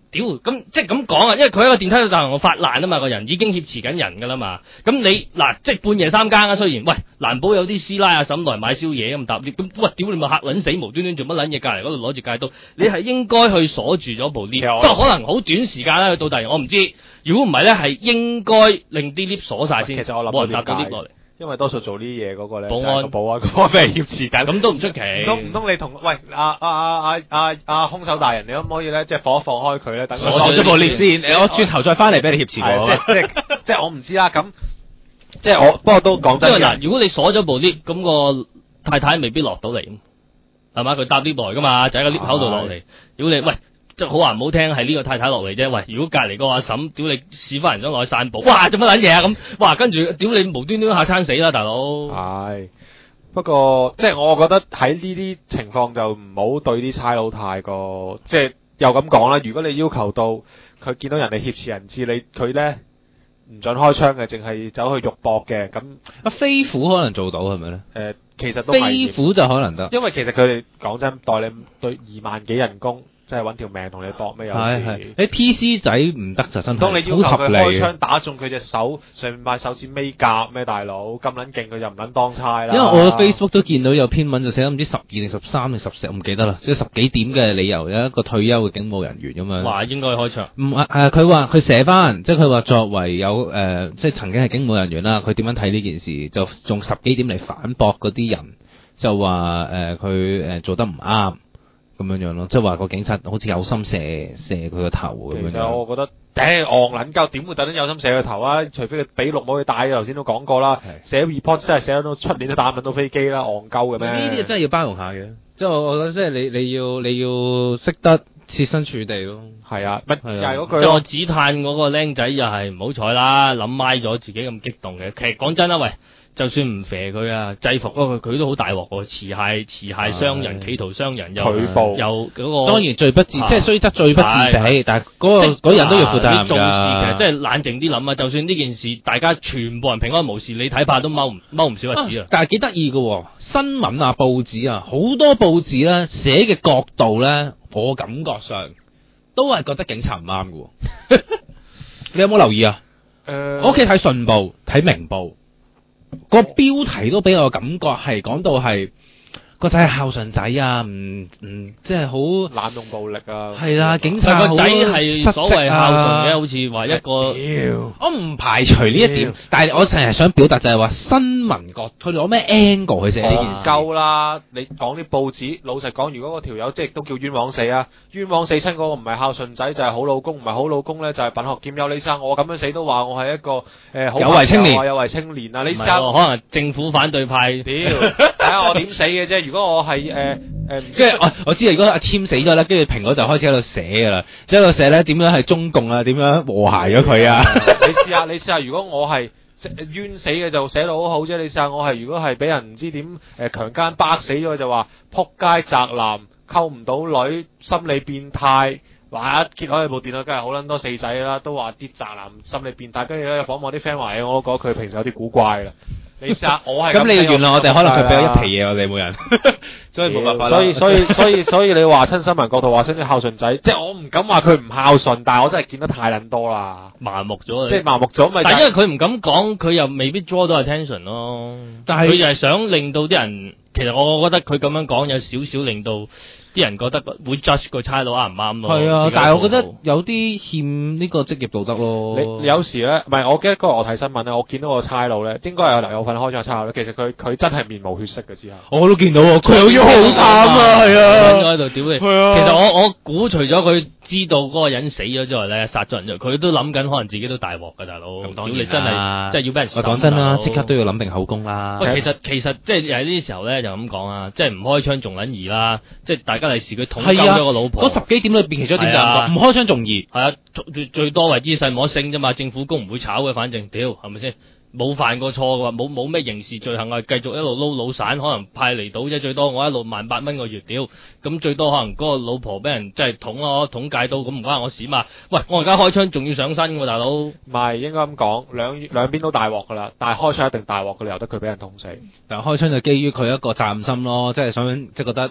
屌咁即係咁講啊，因為佢喺個電梯度大堂我發爛啊嘛，個人已經挾持緊人㗎啦嘛。咁你嗱即係半夜3更啊，雖然喂難保有啲師奶阿嬸來買宵夜咁搭 lift，咁喂屌你咪嚇撚死，無端端做乜撚嘢隔離嗰度攞住戒刀，你係應該去鎖住咗部 lift，不過可能好短時間啦，到第二我唔知。如果唔係咧，係應該令啲 lift 鎖晒先， 其實我諗冇人搭到 lift 落嚟。 因為多數做呢啲嘢嗰個咧， 保安保安嗰個俾人挾持緊， 咁都唔出奇。 唔通你同喂兇手大人，你可唔可以咧即係放開佢咧？等佢鎖咗部 lift 先，我轉頭再翻嚟俾你挾持我。 即係我唔知啦。咁即係我不過都講真嘅。 嗱，如果你鎖咗部 lift，咁個太太未必落到嚟，係嘛？佢搭 lift 來噶嘛，就喺個 lift 口度落嚟。如果你喂。即係好話唔好聽，係呢個太太落嚟啫。喂，如果隔離個阿嬸，屌你屎忽人想落去散步，哇，做乜撚嘢啊咁？哇，跟住屌你無端端嚇餐死啦，大佬。 係，不過即係我覺得喺呢啲情況就唔好對啲差佬太過，即係又咁講啦。如果你要求到佢見到人哋挾持人質，佢咧唔準開槍嘅，淨係走去肉搏嘅，咁飛虎可能做到係咪咧？ 其實都飛虎就可能得， 因為其實佢哋講真，代你對2萬幾人工。即係揾條命同你搏咩有時？ 你 PC 仔唔得就真係。 當你要求佢開槍打中佢隻手上面塊手指尾甲咩大佬咁撚勁，佢就唔撚當差啦。 因為我 Facebook 都見到有篇文就寫唔知12定13定14，我唔記得啦，即係10幾點嘅理由，有一個退休嘅警務人員咁樣。 話應該開槍。 唔係佢話佢寫翻，即係佢話作為有即係曾經係警務人員啦，佢點樣睇呢件事，就用10幾點嚟反駁嗰啲人，就話佢做得唔啱。咁樣咯，即係話個警察好似有心射佢個頭咁樣。 其實我覺得戇撚鳩，點會特登有心射佢頭啊？除非佢俾綠帽佢戴，頭先都講過啦。寫 report 真係寫到出年都打唔到飛機啦，戇鳩嘅咩？ 呢啲真係要包容下嘅，即係我覺得即係你要識得設身處地咯。 係啊，又係嗰句。 即係我只嘆嗰個僆仔又係唔好彩啦，諗歪咗自己咁激動嘅。其實講真啦，喂。就算唔肥佢啊，制服嗰佢都好大鑊喎，持械傷人，企圖傷人，又嗰個當然罪不至，即係雖則罪不至死，但係嗰人都要負責任㗎。 你做事其實真係冷靜啲諗啊！就算呢件事大家全部人平安無事，你睇怕都踎唔少日子啊！ 但係幾得意嘅新聞啊、報紙啊，好多報紙咧寫嘅角度咧，我感覺上都係覺得警察唔啱嘅。你有冇留意啊？我屋企睇信報、睇明報。個標題都俾我感覺係講到係個仔係孝順仔啊，即係好濫用暴力啊， 係啦，警察個仔係所謂孝順嘅，好似話一個， 我唔排除呢一點，但係我成日想表達就係話新聞角佢攞咩 angle 去寫呢件事夠啦，你講啲報紙，老實講，如果個條友即係都叫冤枉死啊，冤枉死親嗰個唔係孝順仔就係好老公，唔係好老公咧就係品學兼優。李生，我咁樣死都話我係一個好有為青年， 有為青年啊！你生可能政府反對派， 屌睇下我點死嘅啫。如果我係即係我知啊，如果阿添死咗咧，跟住蘋果就開始喺度寫㗎啦，即係喺度寫咧點樣係中共啊，點樣和諧咗佢啊？ 你試下，如果我係冤死嘅就寫到好好啫。你試下我係如果係俾人唔知點強姦巴死咗就話撲街宅男溝唔到女心理變態。話一揭開部電腦，梗係好撚多四仔啦，都話啲宅男心理變態，跟住咧訪問啲 friend 話我都覺得佢平時有啲古怪啦。你試下我係咁，你原諒我哋，可能佢俾咗一皮嘢我哋每人，所以冇辦法啦。 所以你話親新聞角度話親啲孝順仔，即係我唔敢話佢唔孝順，但係我真係見得太撚多啦， 麻木咗， 即係麻木咗咪。 但係因為佢唔敢講，佢又未必 draw 到 attention 咯。但係佢就係想令到啲人，其實我覺得佢咁樣講有少少令到啲人覺得會 judge 個差佬啱唔啱咯。 係啊，但係我覺得有啲欠呢個職業道德咯。 你有時咧，唔係我記得嗰日我睇新聞咧，我見到個差佬咧，應該係有份開槍嘅差佬咧。其實佢真係面無血色嘅之後， 我都見到佢有啲好慘啊，係啊， 喺度屌你。係啊，其實我估除咗佢知道嗰個人死咗之外咧，殺咗人之外，佢都諗緊可能自己都大鑊㗎，大佬。屌你真係，即係要俾人。我講真啦，即刻都要諗定口供啦。 喂，其實即係喺呢啲時候咧，就咁講啊，即係唔開槍仲撚易啦，即係大家利是佢捅鳩咗個老婆。 嗰10幾點裏邊其中一點就唔開槍仲易。 係啊，最多為之細摸升啫嘛，政府工唔會炒嘅，反正屌係咪先？冇犯過錯嘅話，冇咩刑事罪行啊，繼續一路撈老散，可能派嚟到啫，最多我一路18000蚊個月屌，咁最多可能嗰個老婆俾人即係捅戒刀，咁唔關我事嘛。喂，我而家開槍仲要上身喎，大佬。唔係應該咁講，兩邊都大鑊㗎啦，但係開槍一定大鑊㗎，你由得佢俾人捅死。 但係開槍就基於佢一個責任心咯，即係想即係覺得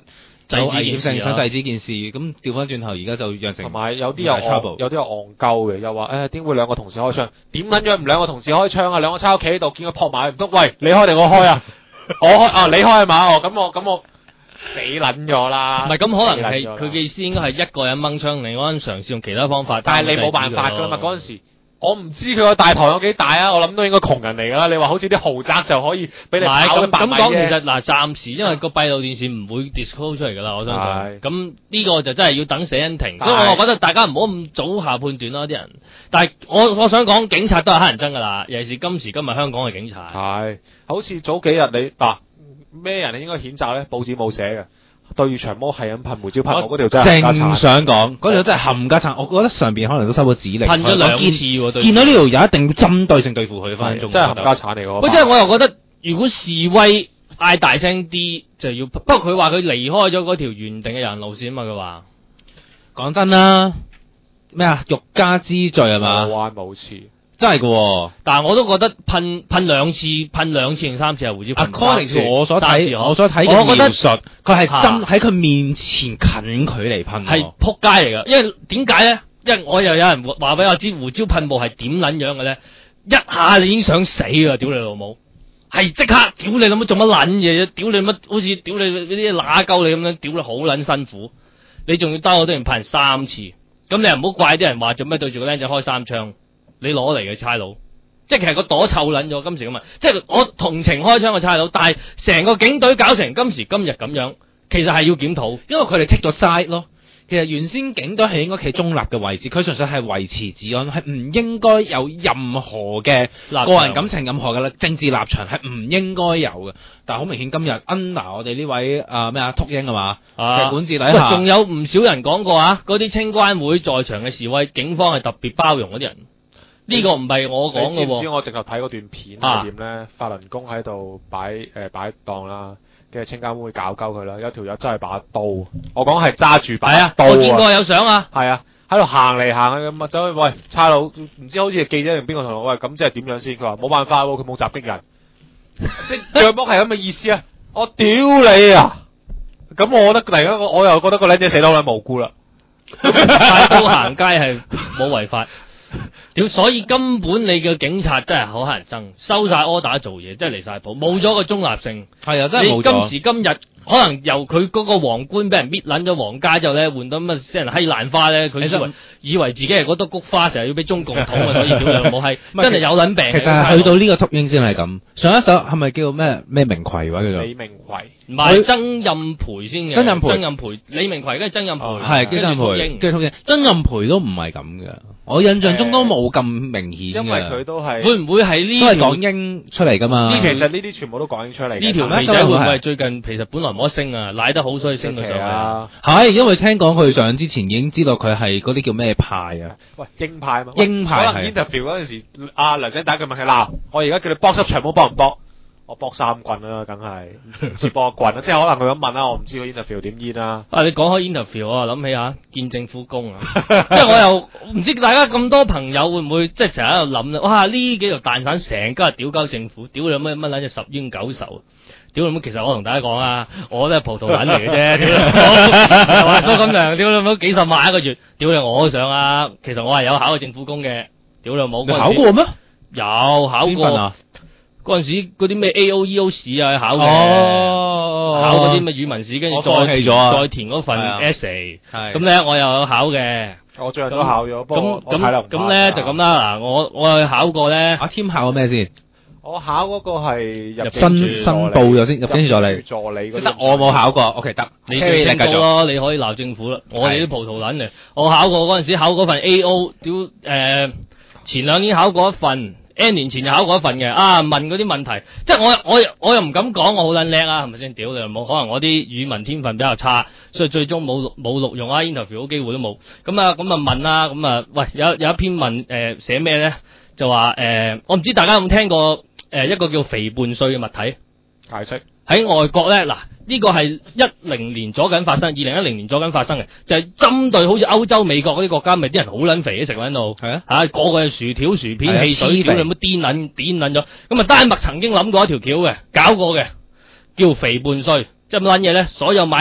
制止件事想制止件事，咁調翻轉頭而家就釀成同埋有啲又戇鳩嘅，又話點會兩個同時開槍？點撚樣唔兩個同時開槍啊？兩個差屋企喺度，見佢撲埋唔通？喂，你開定我開啊？我開啊，你開係嘛？咁我死撚咗啦！ 唔係咁，可能係佢嘅意思應該係一個人掹槍，另外一個人嘗試用其他方法。 但係你冇辦法㗎啦嘛，嗰陣時。我唔知佢個大堂有幾大啊！我諗都應該窮人嚟㗎啦。你話好似啲豪宅就可以俾你跑咁講，其實嗱， 暫時因為個閉路電視唔會 disclose 出嚟㗎啦，我相信。咁呢個就真係要等死因庭，所以我覺得大家唔好咁早下判斷啦，啲人。但係我想講，警察都係乞人憎㗎啦，尤其是今時今日香港嘅警察。 係，好似早幾日你咩人你應該譴責咧？報紙冇寫嘅。對住長毛係咁噴胡椒噴，我嗰條真係正想講，嗰條真係冚家鏟。我覺得上邊可能都收咗指令， 噴咗2次喎。 見到呢條友一定要針對性對付佢翻， 真係冚家鏟嚟㗎。 喂，即係我又覺得，如果示威嗌大聲啲，就要。不過佢話佢離開咗嗰條原定嘅人路線啊嘛，佢話。 講真啦，咩啊？欲加之罪係嘛？ 無彎無恥。 真係喎， 但係我都覺得噴兩次定3次係胡椒噴。 According 我所睇嘅描述，佢係針喺佢面前近距離噴， 係撲街嚟㗎。因為點解咧？因為我又有人話俾我知胡椒噴霧係點撚樣嘅咧，一下你已經想死啊！屌你老母，係即刻屌你老母做乜撚嘢啫？屌你乜好似屌你嗰啲乸鳩你咁樣，屌你好撚辛苦，你仲要兜我都要噴3次，咁你又唔好怪啲人話做咩對住個僆仔開3槍。你攞嚟嘅差佬，即係其實個朵臭撚咗今時咁啊！即係我同情開槍嘅差佬，但係成個警隊搞成今時今日咁樣，其實係要檢討， 因為佢哋 take 咗 side 咯。其實原先警隊係應該企中立嘅位置，佢純粹係維持治安，係唔應該有任何嘅個人感情、任何嘅政治立場係唔應該有嘅。但係好明顯今日 under 我哋呢位禿鷹係嘛嘅管治底下， 仲有唔少人講過啊，嗰啲青關會在場嘅示威，警方係特別包容嗰啲人。呢個唔係我講嘅喎。 你知唔知我直頭睇嗰段片係點咧？法輪功喺度擺檔啦，跟住青監會搞鳩佢啦，有條友真係把刀，我講係揸住把刀啊！ 我見過有相啊。 係啊，喺度行嚟行去咁啊，走去喂差佬，唔知好似記者定邊個同我喂，咁即係點樣先？佢話冇辦法喎，佢冇襲擊人，即係腳剝係咁嘅意思啊！我屌你啊！咁我覺得突然間我又覺得個僆仔死得好無辜啦。 帶刀行街係冇違法。所以根本你嘅警察真係好乞人憎，收晒 order 做嘢，真係離晒譜，冇咗個中立性。 係啊，真係冇咗。 你今時今日可能由佢嗰個皇冠俾人搣撚咗皇家之後咧，換到乜死人閪爛花咧，佢以為自己係嗰朵菊花，成日要俾中共統啊，所以屌你老母係真係有撚病。 其實係去到呢個禿鷹先係咁。上一首係咪叫咩明葵話叫做？ 李明葵， 唔係曾蔭培先嘅。曾蔭培，李明葵跟住曾蔭培， 係跟住禿鷹，曾蔭培都唔係咁嘅。我印象中都冇咁明顯嘅， 因為佢都係會唔會係呢？ 都係港英出嚟㗎嘛？ 其實呢啲全部都港英出嚟。 呢條肥仔會唔會係最近其實本來冇得升啊，賴得好所以升到上去。 係因為聽講佢上之前已經知道佢係嗰啲叫咩派啊？ 喂，鷹派嘛？ 鷹派可能 interview 嗰陣時，阿梁仔打佢問佢嗱，我而家叫你搏濕長毛搏唔搏？我搏3棍啦，梗係唔似搏棍啦，即係可能佢咁問啦，我唔知個 interview 點煙啦。 你講開 interview，我諗起下見政府工啊，因為我又唔知大家咁多朋友會唔會即係成日喺度諗咧？哇！呢幾條蛋散成家屌鳩政府，屌你乜撚嘢10冤9仇，屌你乜！其實我同大家講啊，我都係葡萄撚嚟嘅啫，話蘇錦良，屌你乜幾十萬一個月，屌你我都想啊！其實我係有考過政府工嘅，屌你冇。你考過咩？ 有考過。嗰陣時嗰啲咩 AO、EO 試啊考嘅，考嗰啲咩語文試，跟住再填嗰份 essay，咁咧我又有考嘅， 我最近都考咗， 咁咧就咁啦。嗱，我有考過咧。 阿添考過咩先？ 我考嗰個係入申報咗先，入境處助理。 即得我冇考過 ，OK 得。 你最清高咯，你可以鬧政府啦。我哋啲葡萄撚嚟，我考過嗰陣時考嗰份 AO，前2年考過一份。N 年前就考過一份嘅，問嗰啲問題，即係我又唔敢講我好撚叻啊，係咪先？屌你冇，可能我啲語文天分比較差，所以最終冇錄用啊 ，interview 好機會都冇。咁啊問啦，喂有一篇文寫咩咧？就話我唔知大家有冇聽過一個叫肥胖稅嘅物體解釋喺外國咧，嗱呢個係2010年左緊發生，2010年左緊發生嘅，就係針對好似歐洲、美國嗰啲國家，咪啲人好撚肥嘅食喺度，係啊，個個係薯條、薯片、汽水，屌你冇癲撚咗。咁啊，丹麥曾經諗過一條橋嘅，搞過嘅，叫肥胖稅，即係乜撚嘢咧？所有買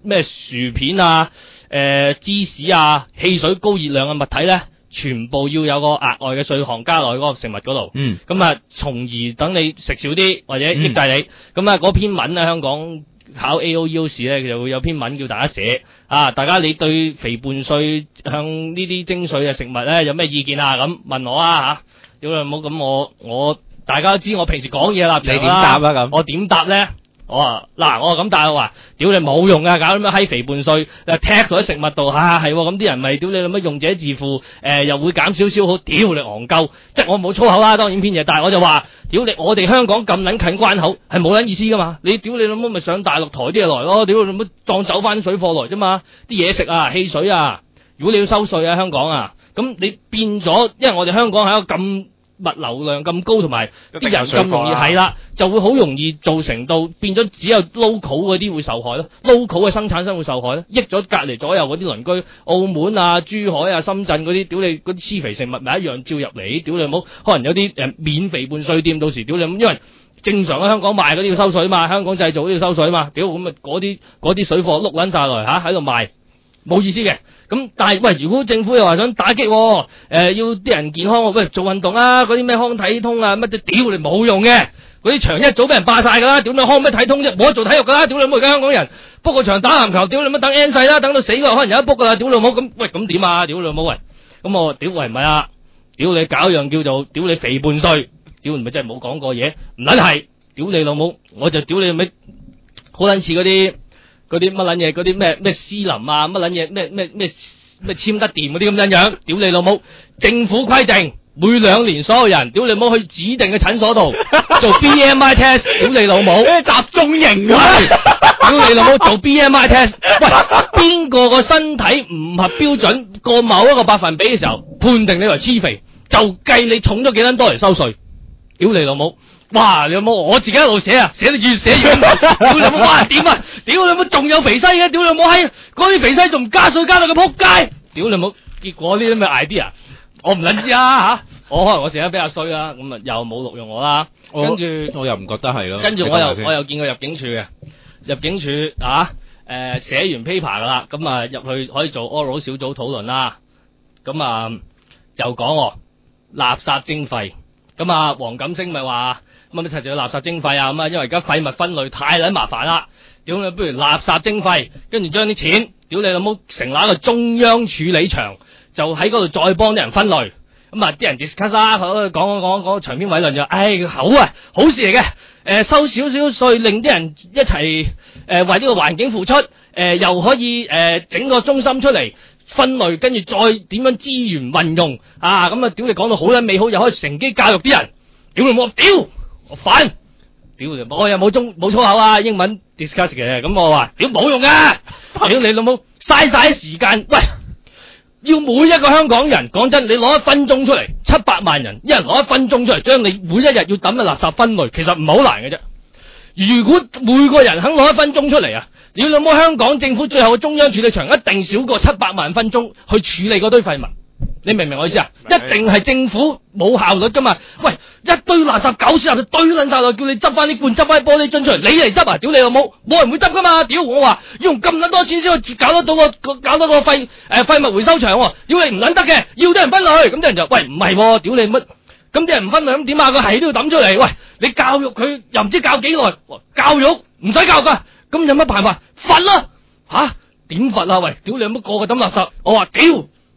咩薯片啊、芝士啊、汽水高熱量嘅物體咧，全部要有個額外嘅稅項加落去嗰個食物嗰度。咁啊，從而等你食少啲或者抑制你。咁啊，嗰篇文啊，香港考 AOU 試咧，佢就會有篇文叫大家寫啊，大家你對肥胖稅向呢啲徵稅嘅食物咧有咩意見啊？咁問我啊嚇，屌你冇咁我大家都知我平時講嘢立場啦， 你點答啊咁？ 我點答咧？我話嗱，我咁答我話，屌你冇用啊！搞咁樣閪肥胖稅，tax 喺食物度係喎，咁啲人咪屌你諗乜用者自負，又會減少消耗，屌你戇鳩！即係我冇粗口啦，當然篇嘢，但係我就話，屌你，我哋香港咁撚近關口，係冇撚意思噶嘛？你屌你諗乜咪上大陸抬啲嘢來咯？屌你諗乜當走翻水貨來啫嘛？啲嘢食啊、汽水啊，如果你要收稅啊，香港啊，咁你變咗，因為我哋香港係一個咁物流量咁高，同埋啲人咁容易係啦，就會好容易造成到變咗只有 local 嗰啲會受害咯，local 嘅生產商會受害咯，益咗隔離左右嗰啲鄰居，澳門啊、珠海啊、深圳嗰啲，屌你嗰啲黐肥食物咪一樣照入嚟，屌你冇，可能有啲免肥胖稅店，到時屌你，因為正常喺香港賣嗰啲要收稅嘛，香港製造都要收稅嘛，屌咁啊嗰啲水貨碌撚晒來喺度賣，冇意思嘅。咁但係喂，如果政府又話想打擊，要啲人健康，喂做運動啊，嗰啲咩康體通啊，乜嘢屌你冇用嘅，嗰啲場一早俾人霸晒㗎啦，屌你康咩體通啫，冇得做體育㗎啦，屌你冇而家香港人 book 個場打籃球，屌你乜等 N 世啦，等到死嗰日可能有得 book 㗎啦，屌你冇咁喂咁點啊，屌你冇喂，咁我屌喂唔係啊，屌你搞樣叫做屌你肥胖稅，屌唔係真係冇講過嘢，唔撚係，屌你老母，我就屌你咪好撚似嗰啲乜撚嘢，嗰啲咩斯林啊，乜撚嘢咩簽得掂嗰啲咁樣，屌你老母！政府規定每2年所有人，屌你老母去指定嘅診所度做 BMI test， 屌你老母！集中營啊！屌你老母做 BMI test， 喂，邊個身體唔合標準過某一個百分比嘅時候，判定你為黐肥，就計你重咗幾多嚟收稅，屌你老母！哇！你有冇我自己一路寫啊，寫到越寫越屌你有冇哇點啊！屌你有冇仲有肥西嘅？屌你有冇閪嗰啲肥西仲唔加稅加到個撲街！屌你有冇結果呢啲咩 idea？ 我唔撚知啊嚇！我可能我寫得比較衰啦，咁啊又冇錄用我啦。跟住我又唔覺得係咯。 跟住我又見過入境處嘅，入境處啊寫完 paper 噶啦，咁啊入去可以做 oral 小組討論啦。咁啊又講垃圾徵費，咁啊黃錦星咪話。乜柒就要垃圾徵費啊咁啊，因為而家廢物分類太撚麻煩啦，屌你不如垃圾徵費，跟住將啲錢，屌你老母成立一個中央處理場，就喺嗰度再幫啲人分類，咁啊啲人 discuss 啦，講長篇偉論就，好啊，好事嚟嘅，收少少稅，令啲人一齊為呢個環境付出，又可以整個中心出嚟分類，跟住再點樣資源運用啊，咁啊屌你講到好撚美好，又可以乘機教育啲人，屌你冇屌！我反，屌你！我又冇粗口啊，英文 discuss 嘅，咁我話屌冇用噶，屌你老母嘥晒啲時間，喂，要每一個香港人講真，你攞1分鐘出嚟，700萬人，一人攞1分鐘出嚟，將你每一日要抌嘅垃圾分類，其實唔係好難嘅啫。如果每個人肯攞1分鐘出嚟啊，屌你老母香港政府最後嘅中央處理場一定少過700萬分鐘去處理嗰堆廢物。你明唔明我意思啊？一定係政府冇效率噶嘛？喂，一堆垃圾狗屎垃圾堆撚晒落，叫你執翻啲罐，執翻啲玻璃樽出嚟，你嚟執啊？屌你老母，冇人會執噶嘛？屌我話要用咁撚多錢先去搞得到個廢物回收場，屌你唔撚得嘅，要啲人分類，咁啲人就喂唔係，屌你乜？咁啲人唔分類咁點啊？佢係都要抌出嚟，喂，你教育佢又唔知教幾耐，教育唔使教噶，咁有乜辦法？罰啦吓？點罰啊？喂，屌你乜個抌垃圾？我話屌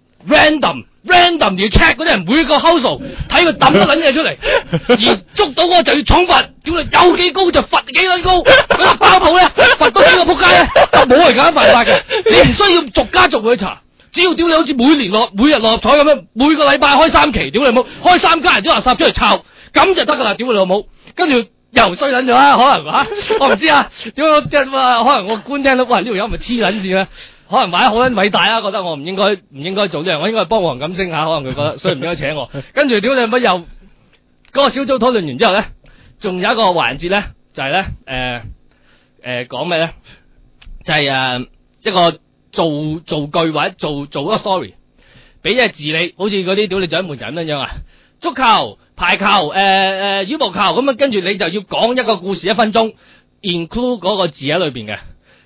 random 要 check 嗰啲人每個 household 睇佢抌乜撚嘢出嚟，而捉到嗰個就要重罰，屌你有幾高就罰幾撚高，嗰啲包鋪咧罰多幾個仆街咧就冇人敢犯法嘅，你唔需要逐家逐戶去查，只要屌你好似每日六合彩咁樣，每個禮拜開3期，屌你冇開3家人啲垃圾出嚟抄，咁就得噶啦，屌你老母，跟住又衰撚咗啦，可能我唔知啊，屌即係可能我官聽到哇呢條友係咪黐撚線咧？可能買得好撚偉大啊，覺得我唔應該做呢樣，我應該幫黃錦星下，可能佢覺得所以唔應該請我。跟住屌你乜又嗰個小組討論完之後咧，仲有一個環節咧，就係咧講咩咧？就係一個造句或者做一個 story， 俾隻字你，好似嗰啲屌你獎門人咁樣啊，足球、排球、羽毛球咁啊，跟住你就要講一個故事1分鐘 ，include 嗰個字喺裏邊嘅。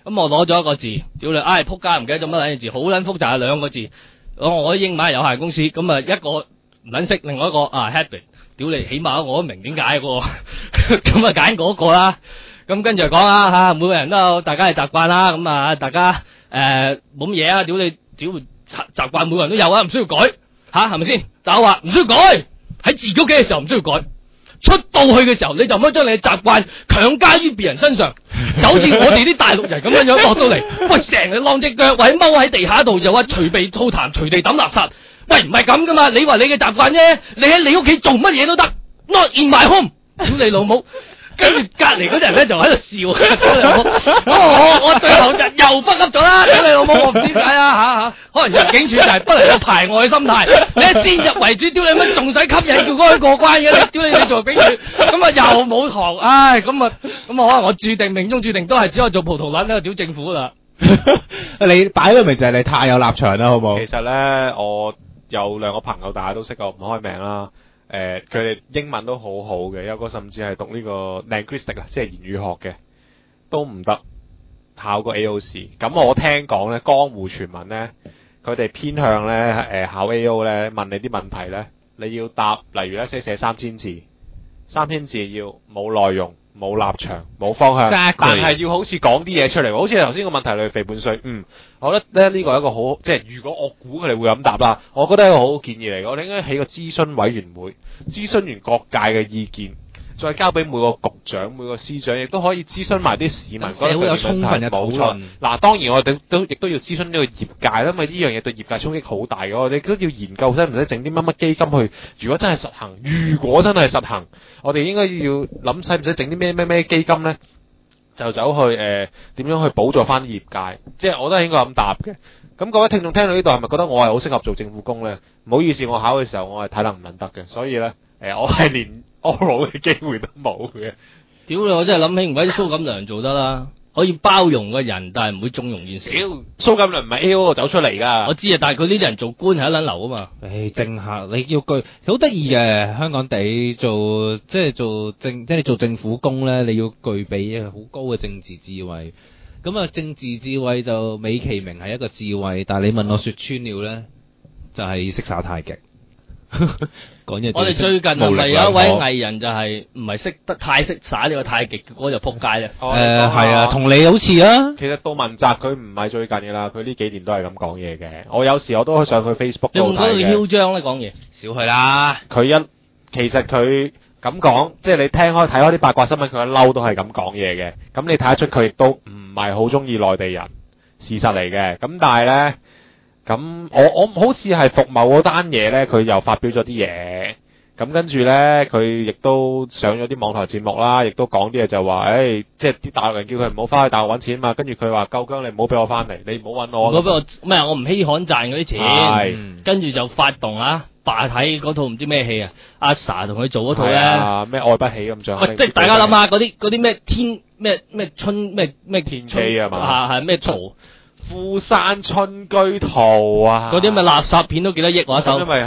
咁我攞咗一個字，屌你，仆街唔記得咗乜撚字，好撚複雜啊兩個字。我啲英文係有限公司，咁啊一個唔撚識，另外一個habit， 屌你，起碼我都明點解喎，咁啊揀嗰個啦。咁跟住講啦嚇，每個人都有大家嘅習慣啦，咁啊大家冇乜嘢啊，屌你，屌習慣每個人都有啊，唔需要改嚇，係咪先？但我話唔需要改，喺自己屋企嘅時候唔需要改。出到去嘅時候，你就唔可以將你嘅習慣強加於別人身上，就好似我哋啲大陸人咁樣樣落到嚟，喂，成日晾隻腳或者踎喺地下度，又話隨地吐痰、隨地抌垃圾，喂，唔係咁噶嘛？你話你嘅習慣啫，你喺你屋企做乜嘢都得 ，not in my home，屌你老母！跟住隔離嗰啲人咧就喺度笑，屌你老母！我最後就又忽噏咗啦，屌你老母！我唔知點解啊，可能入境處就係不能有排外嘅心態，你一先入為主，屌你乜仲使吸引叫嗰個過關嘅？屌你做入境處，咁啊又冇堂，唉，咁啊可能我注定命中注定都係只可以做葡萄撚喺度屌政府啦。 你擺到明就係你太有立場啦，好冇？ 其實咧，我有兩個朋友，大家都識我唔開名啦。佢哋英文都好好嘅，有個甚至係讀呢個 linguistic 啊，即係言語學嘅，都唔得，考個 AOC。咁我聽講咧，江湖傳聞咧，佢哋偏向咧考 AO 咧，問你啲問題咧，你要答，例如咧寫3000字，3000字要冇內容、冇立場、冇方向， Exactly. 但係要好似講啲嘢出嚟，好似頭先個問題裏肥半歲，我覺得咧呢個係一個好，即係如果我估佢哋會咁答啦，我覺得係一個好好建議嚟嘅。我哋應該起個諮詢委員會，諮詢完各界嘅意見，再交俾每個局長、每個司長，亦都可以諮詢埋啲市民。 社會有充分嘅討論。 嗱，當然我哋亦都要諮詢呢個業界，因為呢樣嘢對業界衝擊好大嘅。我哋都要研究使唔使整啲乜基金去。如果真係實行，我哋應該要諗使唔使整啲咩基金咧？就走去點樣去補助翻啲業界，即係我都係應該咁答嘅。咁各位聽眾聽到呢度係咪覺得我係好適合做政府工咧？唔好意思，我考嘅時候我係體能唔撚得嘅，所以咧我係連 oral 嘅機會都冇嘅。 屌你！我真係諗起唔鬼蘇錦良做得啦，可以包容個人，但係唔會縱容件事。 蘇錦良唔係 AO 走出嚟㗎。 我知啊，但係佢呢啲人做官係一撚流啊嘛。 政客你要好得意嘅，香港地做你做政府工咧，你要具備好高嘅政治智慧。咁啊，政治智慧就美其名係一個智慧，但係你問我說穿了咧，就係識耍太極。講嘢。 我哋最近係咪有一位藝人就係唔係識得太識耍呢個太極嘅，嗰就撲街咧？ 係啊，同你好似啊。 其實杜汶澤佢唔係最近嘅啦，佢呢幾年都係咁講嘢嘅。我有時我都上佢 Facebook 度睇嘅。你唔覺得佢囂張咧講嘢？ 少去啦。 其實佢咁講，即係你睇開啲八卦新聞，佢一嬲都係咁講嘢嘅。咁你睇得出佢亦都唔係好中意內地人，事實嚟嘅。咁但係咧。咁我好似係服貿嗰單嘢咧，佢又發表咗啲嘢，咁跟住咧佢亦都上咗啲網台節目啦，亦都講啲嘢就話，即係啲大陸人叫佢唔好翻去大陸揾錢嘛，跟住佢話夠姜你唔好俾我翻嚟，你唔好揾我。 唔好俾我咩？我唔稀罕賺嗰啲錢，跟住就發動霸睇嗰套唔知咩戲啊，阿 Sa 同佢做嗰套咧， 咩愛不起咁上下。 即係大家諗下嗰啲咩天咩春咩天機啊嘛， 係咩圖？ 富山春居圖啊！ 嗰啲咪垃圾片都幾多億話一首， 因為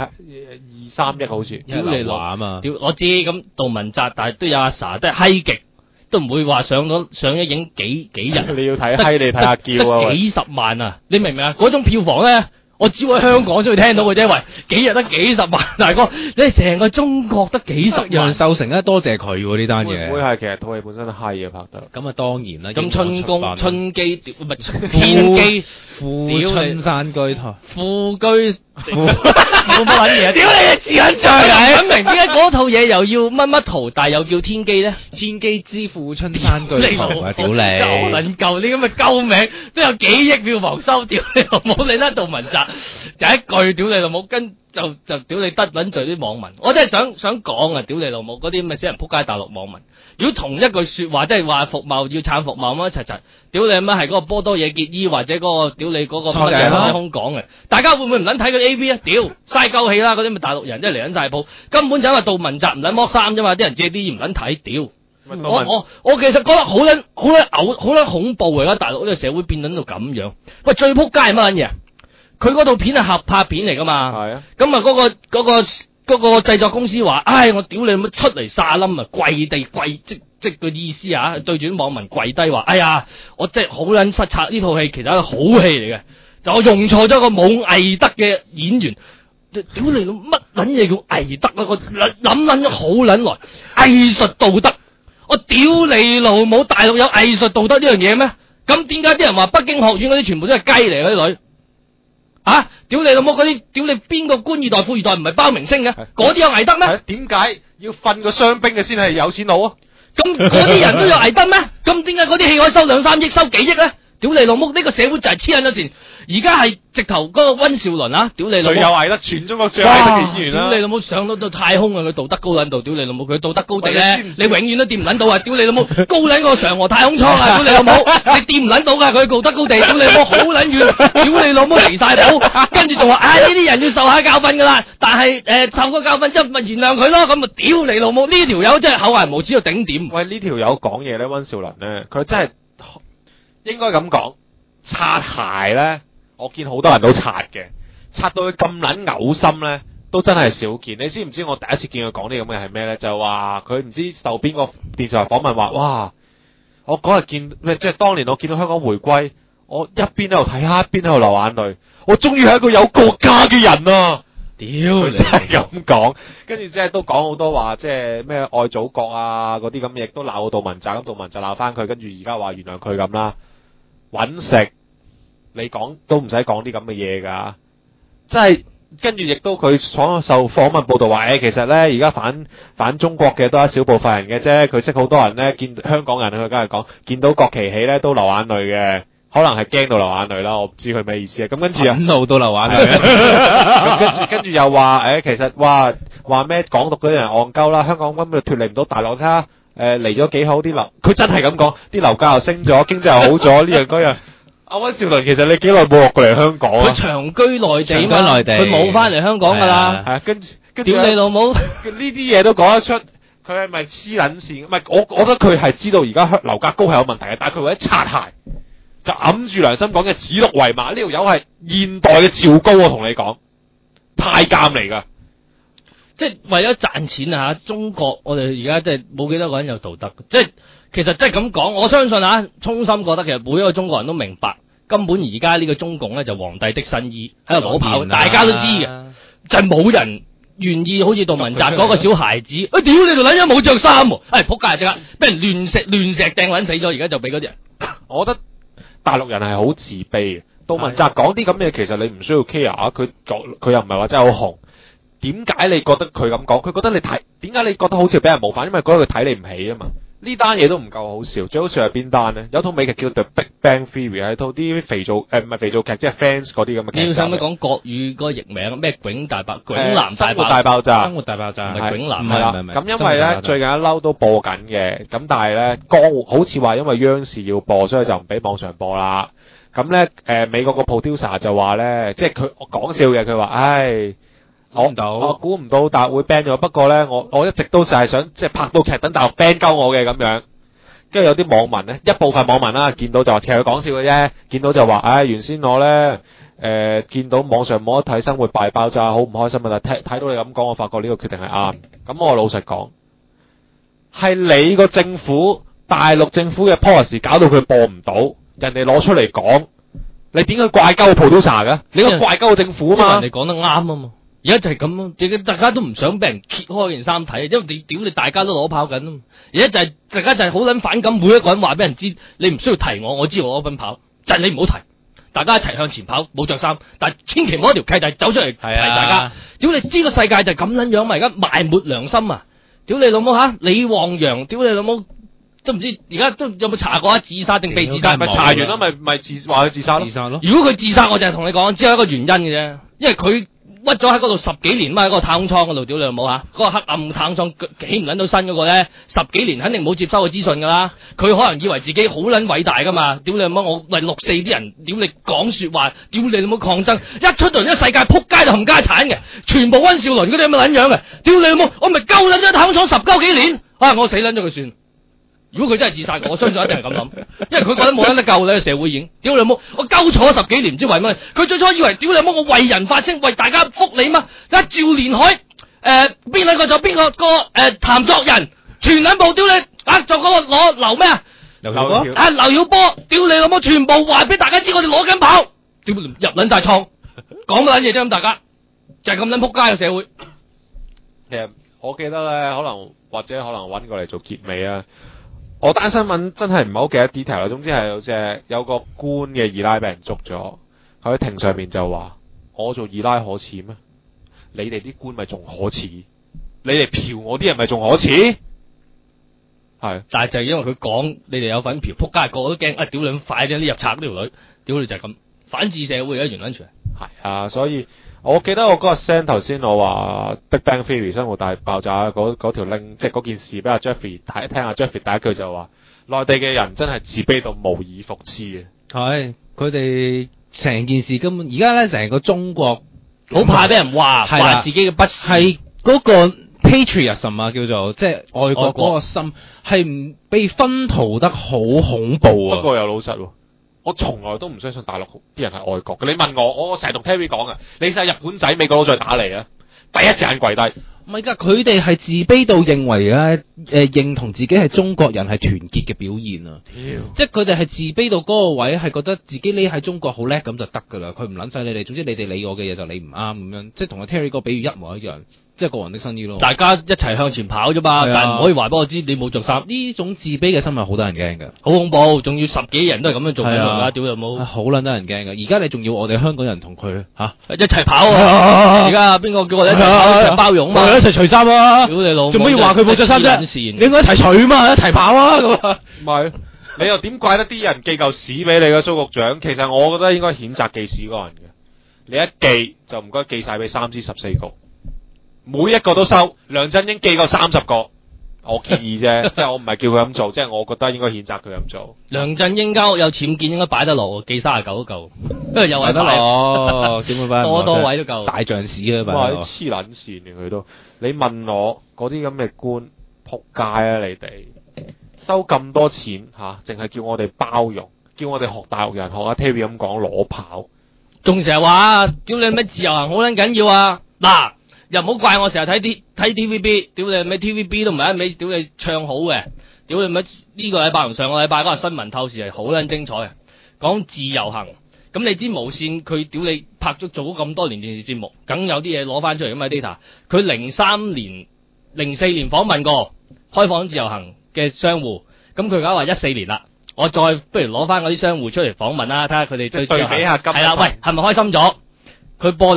2-3億好似。 屌你老啊嘛！我知咁杜汶澤，但係都有阿 Sa，都係閪極，都唔會話上咗影幾日。你要睇閪，你睇下叫啊！ 得幾十萬啊！你明唔明啊？嗰種票房咧。我只會喺香港先會聽到嘅啫，喂，幾日得幾十萬，大哥，你係成個中國得幾十萬。 楊秀成咧，多謝佢喎呢單嘢。 會係其實套戲本身都閪嘅拍得。 咁啊當然啦。 咁春基唔係天機， 富春山居台， 富居冇乜撚嘢。屌你嘅字撚長啊！唔明點解嗰套嘢又要乜圖，但係又叫天機咧？ 天機之富春山居台啊！屌你， 夠撚夠呢咁嘅鳩名都有幾億票房收，屌你老母！你得杜汶澤。就一句屌你老母，跟就屌你得撚罪啲網民，我真係想講啊！屌你老母嗰啲咁嘅死人撲街大陸網民，如果同一句說話，即係話服貿要撐服貿咁一齊，屌你乜係嗰個波多野結衣或者嗰個屌你嗰個乜嘢孫悟空講嘅，大家會唔會唔撚睇佢 AV 啊？屌嘥鳩氣啦！嗰啲咪大陸人真係嚟撚晒鋪，根本就因為杜汶澤唔撚剝衫啫嘛，啲人借啲唔撚睇，屌！我其實覺得好撚恐怖嚟啦！大陸呢個社會變撚到咁樣，喂最撲街係乜撚嘢？佢嗰套片係合拍片嚟噶嘛？係啊。咁啊嗰個製作公司話，我屌你乜出嚟沙冧啊，跪地即即係個意思啊，對住啲網民跪低話：哎呀，我真係好撚失策，呢套戲其實係一個好戲嚟嘅，就我用錯咗個冇藝德嘅演員。屌你老乜撚嘢叫藝德啊！我諗撚咗好撚耐，藝術道德。我屌你老母！大陸有藝術道德呢樣嘢咩？咁點解啲人話北京學院嗰啲全部都係雞嚟嗰啲女？啊！屌你老母嗰啲，屌你邊個官二代富二代唔係包明星嘅？嗰啲有藝德咩？ 點解要瞓個傷兵嘅先係有錢佬啊？ 咁嗰啲人都有藝德咩？咁點解嗰啲戲可以收2-3億、收幾億咧？屌你老母！呢個社會就係黐撚咗線。而家係直頭嗰個溫兆倫啊！屌你老母！ 佢有藝德，全中國最有藝德嘅演員啦！ 屌你老母上到太空啊！佢道德高撚度，屌你老母！佢道德高地咧， 你永遠都掂唔撚到啊！屌你老母！高撚過嫦娥太空艙啊！屌你老母！你掂唔撚到㗎！佢道德高地，屌你老母好撚遠！屌你老母離晒譜！跟住仲話：呢啲人要受下教訓㗎啦！但係受個教訓之後咪原諒佢咯！咁啊屌你老母！呢條友真係厚顏無恥到頂點。 喂，呢條友講嘢咧，溫兆倫咧，佢真係應該咁講，擦鞋咧。我見好多人都擦嘅，擦到佢咁撚嘔心咧，都真係少見。你知唔知我第一次見佢講啲咁嘅係咩咧？就話佢唔知受邊個電視台訪問話，哇！我嗰日見即係當年我見到香港回歸，我一邊喺度睇，一邊喺度流眼淚。我終於係一個有國家嘅人啊！屌你，真係咁講。跟住即係都講好多話，即係咩愛祖國啊嗰啲咁，亦都鬧杜汶澤，咁杜汶澤鬧翻佢，跟住而家話原諒佢咁啦，搵食。你講都唔使講啲咁嘅嘢㗎，即係跟住亦都佢所受訪問報道話，其實咧而家反中國嘅都係一小部分人嘅啫，佢識好多人咧，見香港人佢梗係講見到國旗起咧都流眼淚嘅，可能係驚到流眼淚啦，我唔知佢咩意思啊。咁跟住憤怒到流眼淚， 咁跟住又話其實話咩港獨嗰啲人戇鳩啦，香港根本脫離唔到大陸，睇下嚟咗幾好啲樓，佢真係咁講，啲樓價又升咗，經濟又好咗，呢樣嗰樣。阿溫兆倫，其實你幾耐冇落過嚟香港啊？ 佢長居內地嘛，佢冇翻嚟香港噶啦。 係啊，跟住屌你老母！ 呢啲嘢都講得出，佢係咪黐撚線？唔係，我覺得佢係知道而家樓價高係有問題嘅，但係佢為咗擦鞋，就揞住良心講嘅指鹿為馬。呢條友係現代嘅趙高，我同你講，太監嚟㗎。 即係為咗賺錢啊！中國我哋而家即係冇幾多個人有道德，即係其實即係咁講，我相信啊，衷心覺得其實每一個中國人都明白，根本而家呢個中共咧就皇帝的新衣喺度攞跑，大家都知嘅，就係冇人願意好似杜汶澤嗰個小孩子，屌你條撚樣冇着衫喎，仆街即刻俾人亂石掟撚死咗，而家就俾嗰啲人。 我覺得大陸人係好自卑嘅，杜汶澤講啲咁嘢，其實你唔需要 care 啊，佢又唔係話真係好紅。點解你覺得佢咁講？佢覺得你睇，點解你覺得好似俾人冒犯？因為覺得佢睇你唔起啊嘛。呢單嘢都唔夠好笑，最好笑係邊單咧？有套美劇叫 The Big Bang Theory，係套啲肥皂唔係肥皂劇，即係 Friends 嗰啲咁嘅劇。 你要使唔使講國語嗰個譯名？咩囧男大爆炸？ 生活大爆炸， 唔係囧男， 係啦。咁因為咧最近一嬲都播緊嘅，咁但係咧江湖好似話因為央視要播，所以就唔俾網上播啦。咁咧美國個 producer 就話咧，即係佢講笑嘅，佢話唉。我估唔到大陸會 ban 咗，不過咧，我一直都就係想即係拍到劇等大陸 ban 鳩我嘅咁樣。跟住有啲網民咧，一部分網民啦，見到就話其實佢講笑嘅啫，見到就話，原先我咧見到網上冇得睇生活大爆炸，好唔開心啊！但睇到你咁講，我發覺呢個決定係啱。咁我老實講，係你個政府大陸政府嘅 policy 搞到佢播唔到，人哋攞出嚟講，你點解怪鳩 producer 嘅？你應該怪鳩政府啊嘛？ 人哋講得啱啊嘛。而家就係咁咯，大家都唔想俾人揭開件衫睇，因為你屌你大家都攞跑緊啊嘛。而家就係大家就係好撚反感，每一個人話俾人知，你唔需要提我知我攞奔跑，就係你唔好提，大家一齊向前跑，冇着衫，但係千祈冇一條契弟走出嚟提大家。屌你知個世界就係咁撚樣嘛，而家埋沒良心啊！屌你老母嚇，李旺陽，屌你老母都唔知而家都有冇查過啊？自殺定被自殺？ 咪查完啦，咪話佢自殺咯。 如果佢自殺，我就係同你講，只有一個原因嘅啫，因為佢屈咗喺嗰度10幾年嘛，喺嗰個太空艙嗰度，屌你老母嚇！嗰個黑暗太空艙起唔撚到身嗰個咧，10幾年肯定冇接收過資訊噶啦。佢可能以為自己好撚偉大噶嘛，屌你老母！我為6、4啲人，屌你講説話，屌你老母抗爭，一出到呢個世界撲街就冚家產嘅，全部溫兆倫嗰啲咁嘅撚樣嘅，屌你老母！我咪鳩撚咗太空艙10鳩幾年，我死撚咗佢算。如果佢真係自殺，我相信一定係咁諗，因為佢覺得冇得救咧，社會已經屌你老母，我鳩坐咗10幾年，唔知為乜。佢最初以為屌你老母，我為人發聲，為大家福利嘛。一趙連海邊兩個就邊個譚作人，全撚部屌你就嗰個攞劉咩啊？ 劉曉波劉啊，劉曉波，屌你老母，全部話俾大家知，我哋攞緊跑，屌入撚晒倉，講乜撚嘢啫咁大家，就係咁撚撲街嘅社會。 其實我記得咧，可能揾過嚟做結尾啊。我單新聞真係唔係好記得 detail 啦。總之係有個官嘅二奶俾人捉咗，佢喺庭上面就話：我做二奶可恥咩？你哋啲官咪仲可恥？你哋嫖我啲人咪仲可恥？係， 但係就係因為佢講你哋有份嫖，撲街個個都驚，屌你咁快啫，你入賊呢條女，屌你就係咁反智社會而家完撚全。 係啊，所以我記得我嗰個 send 頭先我話 Big Bang Theory 生活大爆炸嗰條 link，即係嗰件事俾阿 Jeffrey 聽阿 Jeffrey 第一句就話：內地嘅人真係自卑到無以復之嘅。 係佢哋成件事根本而家咧，成個中國好怕俾人話係啦話自己嘅不是係嗰個 patriotism 啊，叫做即係愛國嗰個心係唔被薰陶得好恐怖啊！ 不過又老實喎，我從來都唔相信大陸啲人係愛國嘅。你問我成日同 Terry 講嘅，你睇日本仔美國佬再打嚟啊，第一時間跪低。 唔係㗎，佢哋係自卑到認為咧，認同自己係中國人係團結嘅表現啊！即係佢哋係自卑到嗰個位，係覺得自己匿喺中國好叻咁就得㗎啦。佢唔撚使你哋，總之你哋理我嘅嘢就你唔啱咁樣，即係同阿 Terry 個比喻一模一樣，即係個人的新衣咯。 大家一齊向前跑啫嘛， 係啊但係唔可以話俾我知你冇着衫， 呢種自卑嘅心係好得人驚㗎。 好恐怖，仲要10幾人都係咁樣做緊係啊啦，屌有冇好撚得人驚㗎！而家你仲要我哋香港人同佢嚇一齊跑啊！而家邊個叫我哋一齊跑？一齊包容嘛， 我哋一齊除衫啊！ 屌你老母， 仲可以話佢冇着衫啫？ 你你應該一齊除嘛，一齊跑啊咁啊！ 唔係，你又點怪得啲人寄嚿屎俾你嘅蘇局長？其實我覺得應該譴責寄屎嗰個人嘅。你一寄就唔該寄晒俾3至14局，每一個都收。梁振英寄夠30個，我建議啫，即係我唔係叫佢咁做，即係我覺得應該譴責佢咁做。 梁振英間屋有僭建應該擺得落，寄39都夠，因為有位得咯，點會擺多位都夠。 大象屎啊！ 哇！ 擺啲黐撚線嘅佢都，你問我嗰啲咁嘅官仆街啊！你哋收咁多錢嚇，淨係叫我哋包容，叫我哋學大陸人學阿 Terry 咁講攞跑。 仲成日話屌你咩自由行好撚緊要啊！嗱，又唔好怪我成日睇 TVB， 屌你咩 TVB 都唔係一味屌你唱好嘅，屌你咩呢個禮拜同上個禮拜嗰個新聞透視係好撚精彩嘅，講自由行。咁你知無線佢屌你拍咗做咗咁多年電視節目，梗有啲嘢攞翻出嚟㗎嘛 data。佢03年、04年訪問過開放自由行嘅商戶，咁佢而家話14年啦。我再不如攞翻嗰啲商戶出嚟訪問啦，睇下佢哋對對比下今日係啦，喂，係咪開心咗？佢播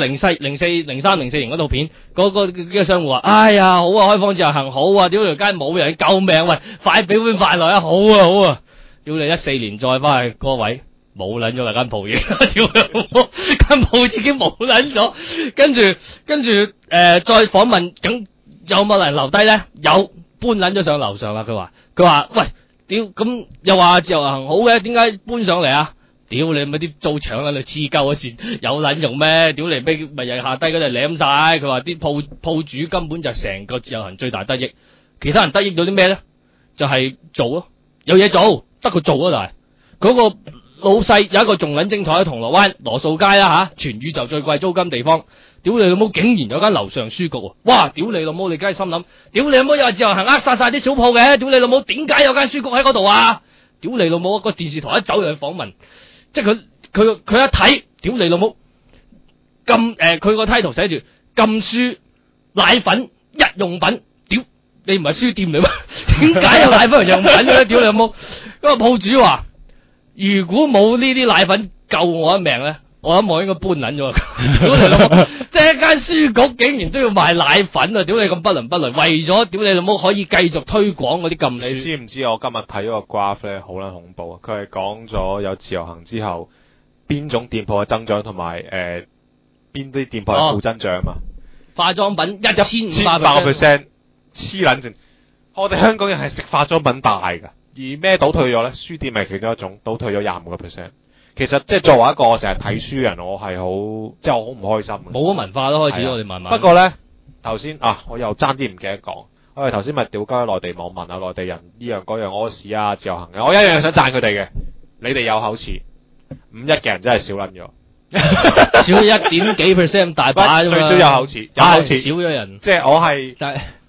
04、04年嗰套片，嗰個商戶話：哎呀，好啊，開放自由行好啊，屌條街冇人，救命！喂，快俾碗飯來啊，好啊，好啊！屌你14年再翻去嗰位冇撚咗啦間鋪嘢，屌間鋪已經冇撚咗，跟住再訪問，咁有冇人留低咧？有搬撚咗上樓上啦，佢話喂。屌咁又話自由行好嘅，點解搬上嚟啊？屌你咪啲租場喺度黐鳩嗰線，有撚用咩？屌你咪日下低嗰度舐晒。佢話啲鋪主根本就係成個自由行最大得益，其他人得益到啲咩咧？就係做咯，有嘢做，得佢做啊！但係嗰個老細有一個仲撚精彩喺銅鑼灣羅素街啦嚇，全宇宙最貴租金地方。屌你老母，竟然有間樓上書局喎！哇！屌你老母，你梗係心諗，屌你老母又話自由行扼殺晒啲小鋪嘅，屌你老母，點解有間書局喺嗰度啊？屌你老母，個電視台一走入去訪問，即係佢一睇，屌你老母，佢個 title 寫住禁書奶粉日用品，屌你唔係書店嚟咩？點解有奶粉日用品嘅？屌你老母，嗰個鋪主話：如果冇呢啲奶粉救我一命咧。我諗我應該搬撚咗，屌你老母！即係一間書局竟然都要賣奶粉啊！屌你咁不倫不類，為咗屌你老母可以繼續推廣嗰啲禁書。 你知唔知我今日睇咗個 graph 咧，好撚恐怖啊！佢係講咗有自由行之後，邊種店鋪嘅增長同埋邊啲店鋪係負增長啊嘛？ 化妝品1500%， 黐撚線！我哋香港人係食化妝品大㗎，而咩倒退咗咧？書店係其中一種，倒退咗25%。其實即係作為一個我成日睇書嘅人，我係好即係我好唔開心嘅。 冇咗文化都開始，我哋慢慢。 不過咧，頭先我又爭啲唔記得講，我哋頭先咪屌鳩內地網民啊、內地人呢樣嗰樣屙屎啊、自由行嘅，我一樣想讚佢哋嘅。你哋有口齒，51嘅人真係少撚咗， 少1點幾%大把啫嘛。 最少有口齒，有口齒少咗人。 即係我係， 但係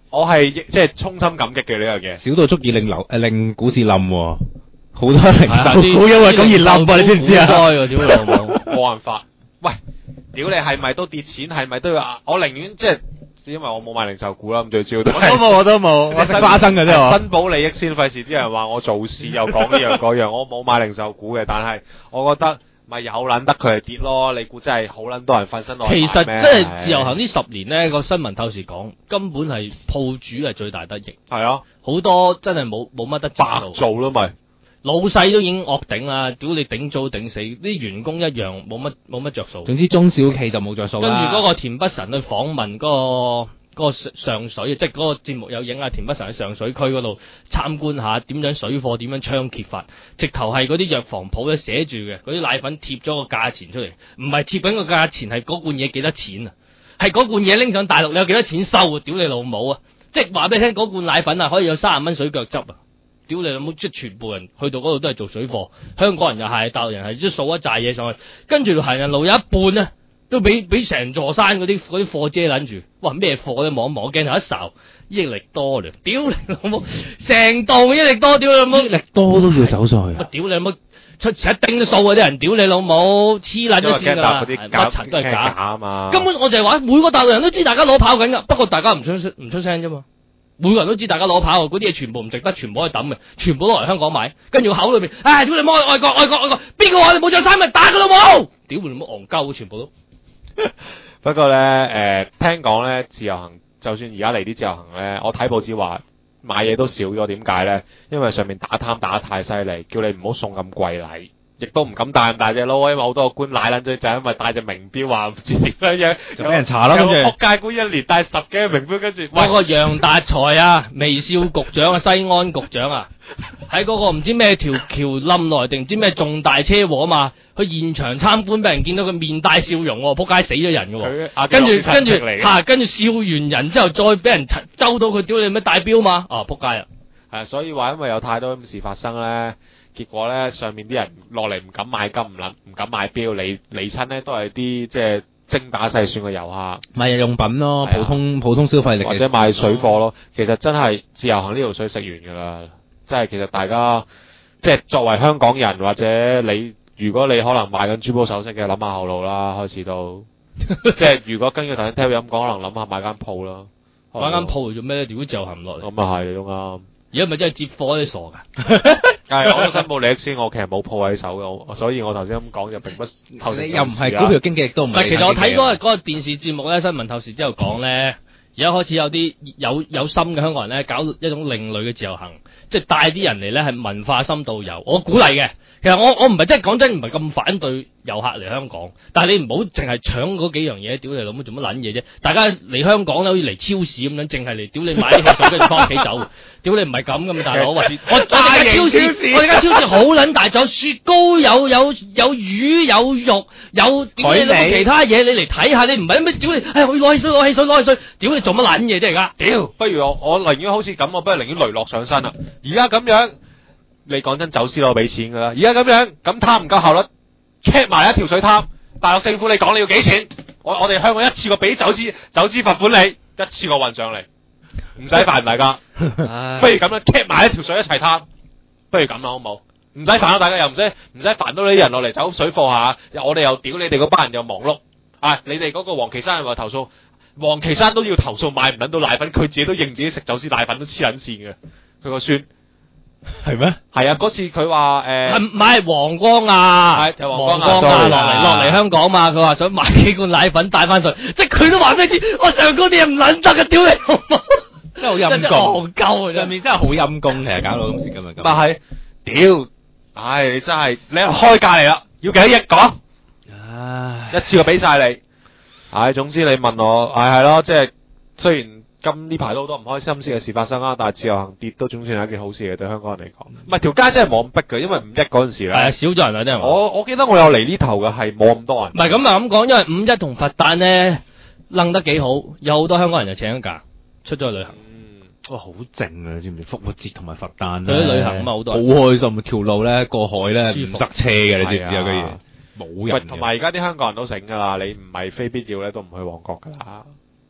我係即係衷心感激嘅呢樣嘢。 少到足以令股市冧喎，好多零係啊售股因為咁而冧啊！你知唔知啊？ 災喎，屌你老母！ 冇辦法。喂，屌你係咪都跌錢？係咪都要？我寧願即係，因為我冇買零售股啦，咁最主要都係我都冇，我食花生嘅啫我。 申報利益先，費事啲人話我做事又講呢樣嗰樣。我冇買零售股嘅，但係我覺得咪有撚得佢係跌咯。你估真係好撚多人瞓身落去其實買咩？ 即係自由行呢10年咧，個新聞透視講，根本係鋪主係最大得益， 係啊， 好多真係冇乜得白賺做咯咪。 老細都已經惡頂啦，屌你頂租頂死，啲員工一樣冇乜着數。 總之中小企就冇着數跟住啦。 嗰個田北辰去訪問嗰個上水，即係嗰個節目有影啊，田北辰喺上水區嗰度參觀下點樣水貨點樣猖獗法，直頭係嗰啲藥房鋪咧寫住嘅，嗰啲奶粉貼咗個價錢出嚟，唔係貼緊個價錢，係嗰罐嘢幾多錢啊？係嗰罐嘢拎上大陸你有幾多錢收啊？屌你老母啊！即係話俾你聽，嗰罐奶粉啊可以有30蚊水腳汁啊！屌你老母！即係全部人去到嗰度都係做水貨，香港人又係，大陸人係，即係掃一紮嘢上去，跟住行人路有一半咧都俾成座山嗰啲貨遮撚住。哇！咩貨咧？望一望鏡頭一睄，益力多嚟，屌你老母！成度益力多，屌你老母！ 益力多都要走上去乜屌你老母！出前一丁都數啊！啲人屌你老母，黐撚咗線㗎啦，乜柒都係假啊嘛。 根本我就係話，每個大陸人都知大家攞跑緊㗎，不過大家唔出聲啫嘛。每個人都知大家攞跑，嗰啲嘢全部唔值得，全部可以抌嘅，全部攞嚟香港買。跟住個口裏邊，唉，屌你媽！愛國，邊個話你冇着衫咪打佢老母！屌你媽戇鳩，全部都。 不過咧，聽講咧，自由行就算而家嚟啲自由行咧，我睇報紙話買嘢都少咗，點解咧？因為上面打貪打得太犀利，叫你唔好送咁貴禮。亦都唔敢帶咁大隻咯，因為好多個官奶撚咗，就係因為帶隻名錶話唔知點樣， 就俾人查啦。跟住仆街官一年帶10幾個名錶，跟住嗰個楊達才啊，微笑局長啊，西安局長啊，喺嗰個唔知咩條橋冧來定唔知咩重大車禍啊嘛，去現場參觀，俾人見到佢面帶笑容喎，仆街死咗人嘅喎，跟住笑完人之後再俾人周到佢，屌你咩帶錶嘛，仆街啊！ 係所以話因為有太多咁事發生咧。結果咧，上面啲人落嚟唔敢買金，唔敢買錶，嚟親咧都係啲即係精打細算嘅遊客， 買日用品咯，普通消費力或者買水貨咯。其實真係自由行呢條水食完㗎啦，即係其實大家即係作為香港人或者你，如果你可能買緊珠寶首飾嘅，諗下後路啦，開始都即係如果根據頭先聽佢咁講，可能諗下買間鋪啦， 買間鋪做咩咧？如果自由行唔落嚟， 咁啊係都啱。 而家咪真係接貨你傻㗎？ 係我都申報利益先，我其實冇鋪喺手嘅，所以我頭先咁講就並不透視。 你又唔係股票經紀，亦都唔係。 其實我睇嗰個電視節目咧，新聞透視之後講咧，而家開始有啲有心嘅香港人咧，搞一種另類嘅自由行，即係帶啲人嚟咧係文化深度遊，我鼓勵嘅。其實我唔係真係講真，唔係咁反對遊客嚟香港，但係你唔好淨係搶嗰幾樣嘢，屌你老母做乜撚嘢啫？大家嚟香港咧，好似嚟超市咁樣，淨係嚟屌你買啲汽水跟住翻屋企走，屌你唔係咁噶嘛，大佬！我哋間超市好撚大，仲有雪糕，有魚，有肉，有點你其他嘢，你嚟睇下，你唔係咩？屌你，我攞汽水，屌你做乜撚嘢啫而家？屌！ 不如我寧願好似咁，我不如寧願雷落上身啦。而家咁樣。你講真，走私佬俾錢噶啦，而家咁樣咁貪唔夠效率 ，check 埋一條水貪，大陸政府你講你要幾錢？我哋香港一次過俾走私罰款你，一次過運上嚟，唔使煩大家。不如咁樣 check 埋一條水一齊貪，不如咁啦好唔好？唔使煩啦，大家又唔使煩到你啲人落嚟走水貨下，我哋又屌你哋嗰班人又忙碌，你哋嗰個黃岐山又話投訴，黃岐山都要投訴買唔撚到奶粉，佢自己都認自己食走私奶粉都黐撚線嘅，佢個孫。 係咩？ 係啊，嗰次佢話唔係黃光啊， 係黃光啊，落嚟香港嘛，佢話想買幾罐奶粉帶翻去，即係佢都話俾你知，我上嗰啲嘢唔撚得嘅，屌你老母！ 真係好陰公， 戇鳩啊！ 上面真係好陰公，其實搞到今時今日咁。 但係，屌，你真係你開價嚟啦，要幾多億講？一次過俾晒你。總之你問我，係咯，即係雖然。呢排都好多唔開心嘅事發生啦，但係自由行跌都總算係一件好事嘅，對香港人嚟講。唔係條街真係冇咁逼嘅，因為5·1嗰陣時咧， 係少咗人啊，啲人話。 我記得我有嚟呢頭嘅係冇咁多人。 唔係咁講，因為5·1同佛誕咧楞得幾好，有好多香港人就請咗假出咗去旅行。 哇，好靜啊！你知唔知復活節同埋佛誕對啲旅行咁啊，好多人好開心，條路咧過海咧唔塞車嘅，你知唔知啊？嗰啲嘢冇人。 同埋而家啲香港人都醒㗎啦，你唔係非必要咧都唔去旺角㗎啦。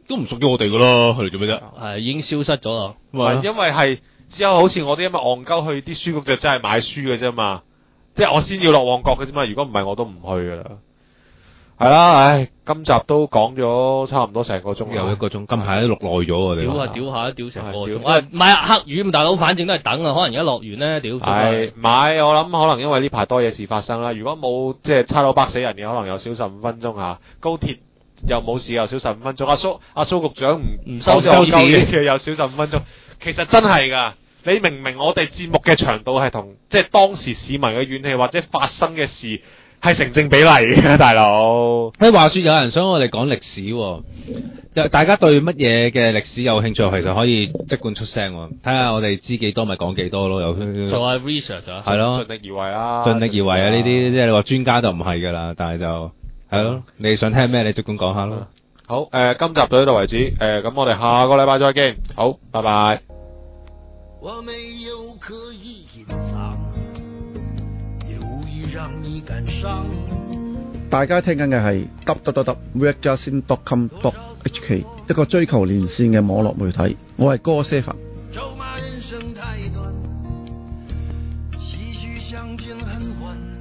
都唔屬於我哋噶啦，佢哋做咩啫？ 係已經消失咗啦。 唔係因為係只有好似我啲咁嘅戇鳩去啲書局就真係買書嘅啫嘛，即係我先要落旺角嘅啫嘛。如果唔係我都唔去噶啦。係啦，唉，今集都講咗差唔多成個鐘， 有1個鐘，近排都錄耐咗我哋。 屌下屌成個鐘。 係唔係啊，黑雨咁大佬，反正都係等啊。可能而家落完咧，屌。 係買我諗可能因為呢排多嘢事發生啦。如果冇即係差到百死人嘅，可能有少15分鐘嚇。高鐵又冇事又少15分鐘。阿蘇局長唔收市嘅又少15分鐘。其實真係㗎，你明唔明我哋節目嘅長度係同即係當時市民嘅怨氣或者發生嘅事係成正比例嘅，大佬。 話說有人想我哋講歷史喎，大家對乜嘢嘅歷史有興趣，其實可以即管出聲喎，睇下我哋知幾多咪講幾多咯。有做下 research 啊， 係咯， 盡力而為啦， 盡力而為啊！呢啲即係你話專家就唔係㗎啦，但係就係咯，你想聽咩你即管講下咯。 好，今集到呢度為止，咁我哋下個禮拜再見。好，拜拜。 我沒有刻意隱藏，也無意讓你感傷。 大家聽緊嘅係 www.radiogasin.com.hk 一個追求連線嘅網絡媒體，我係哥 Seven。 咒罵人生太短，唏噓相見恨晚。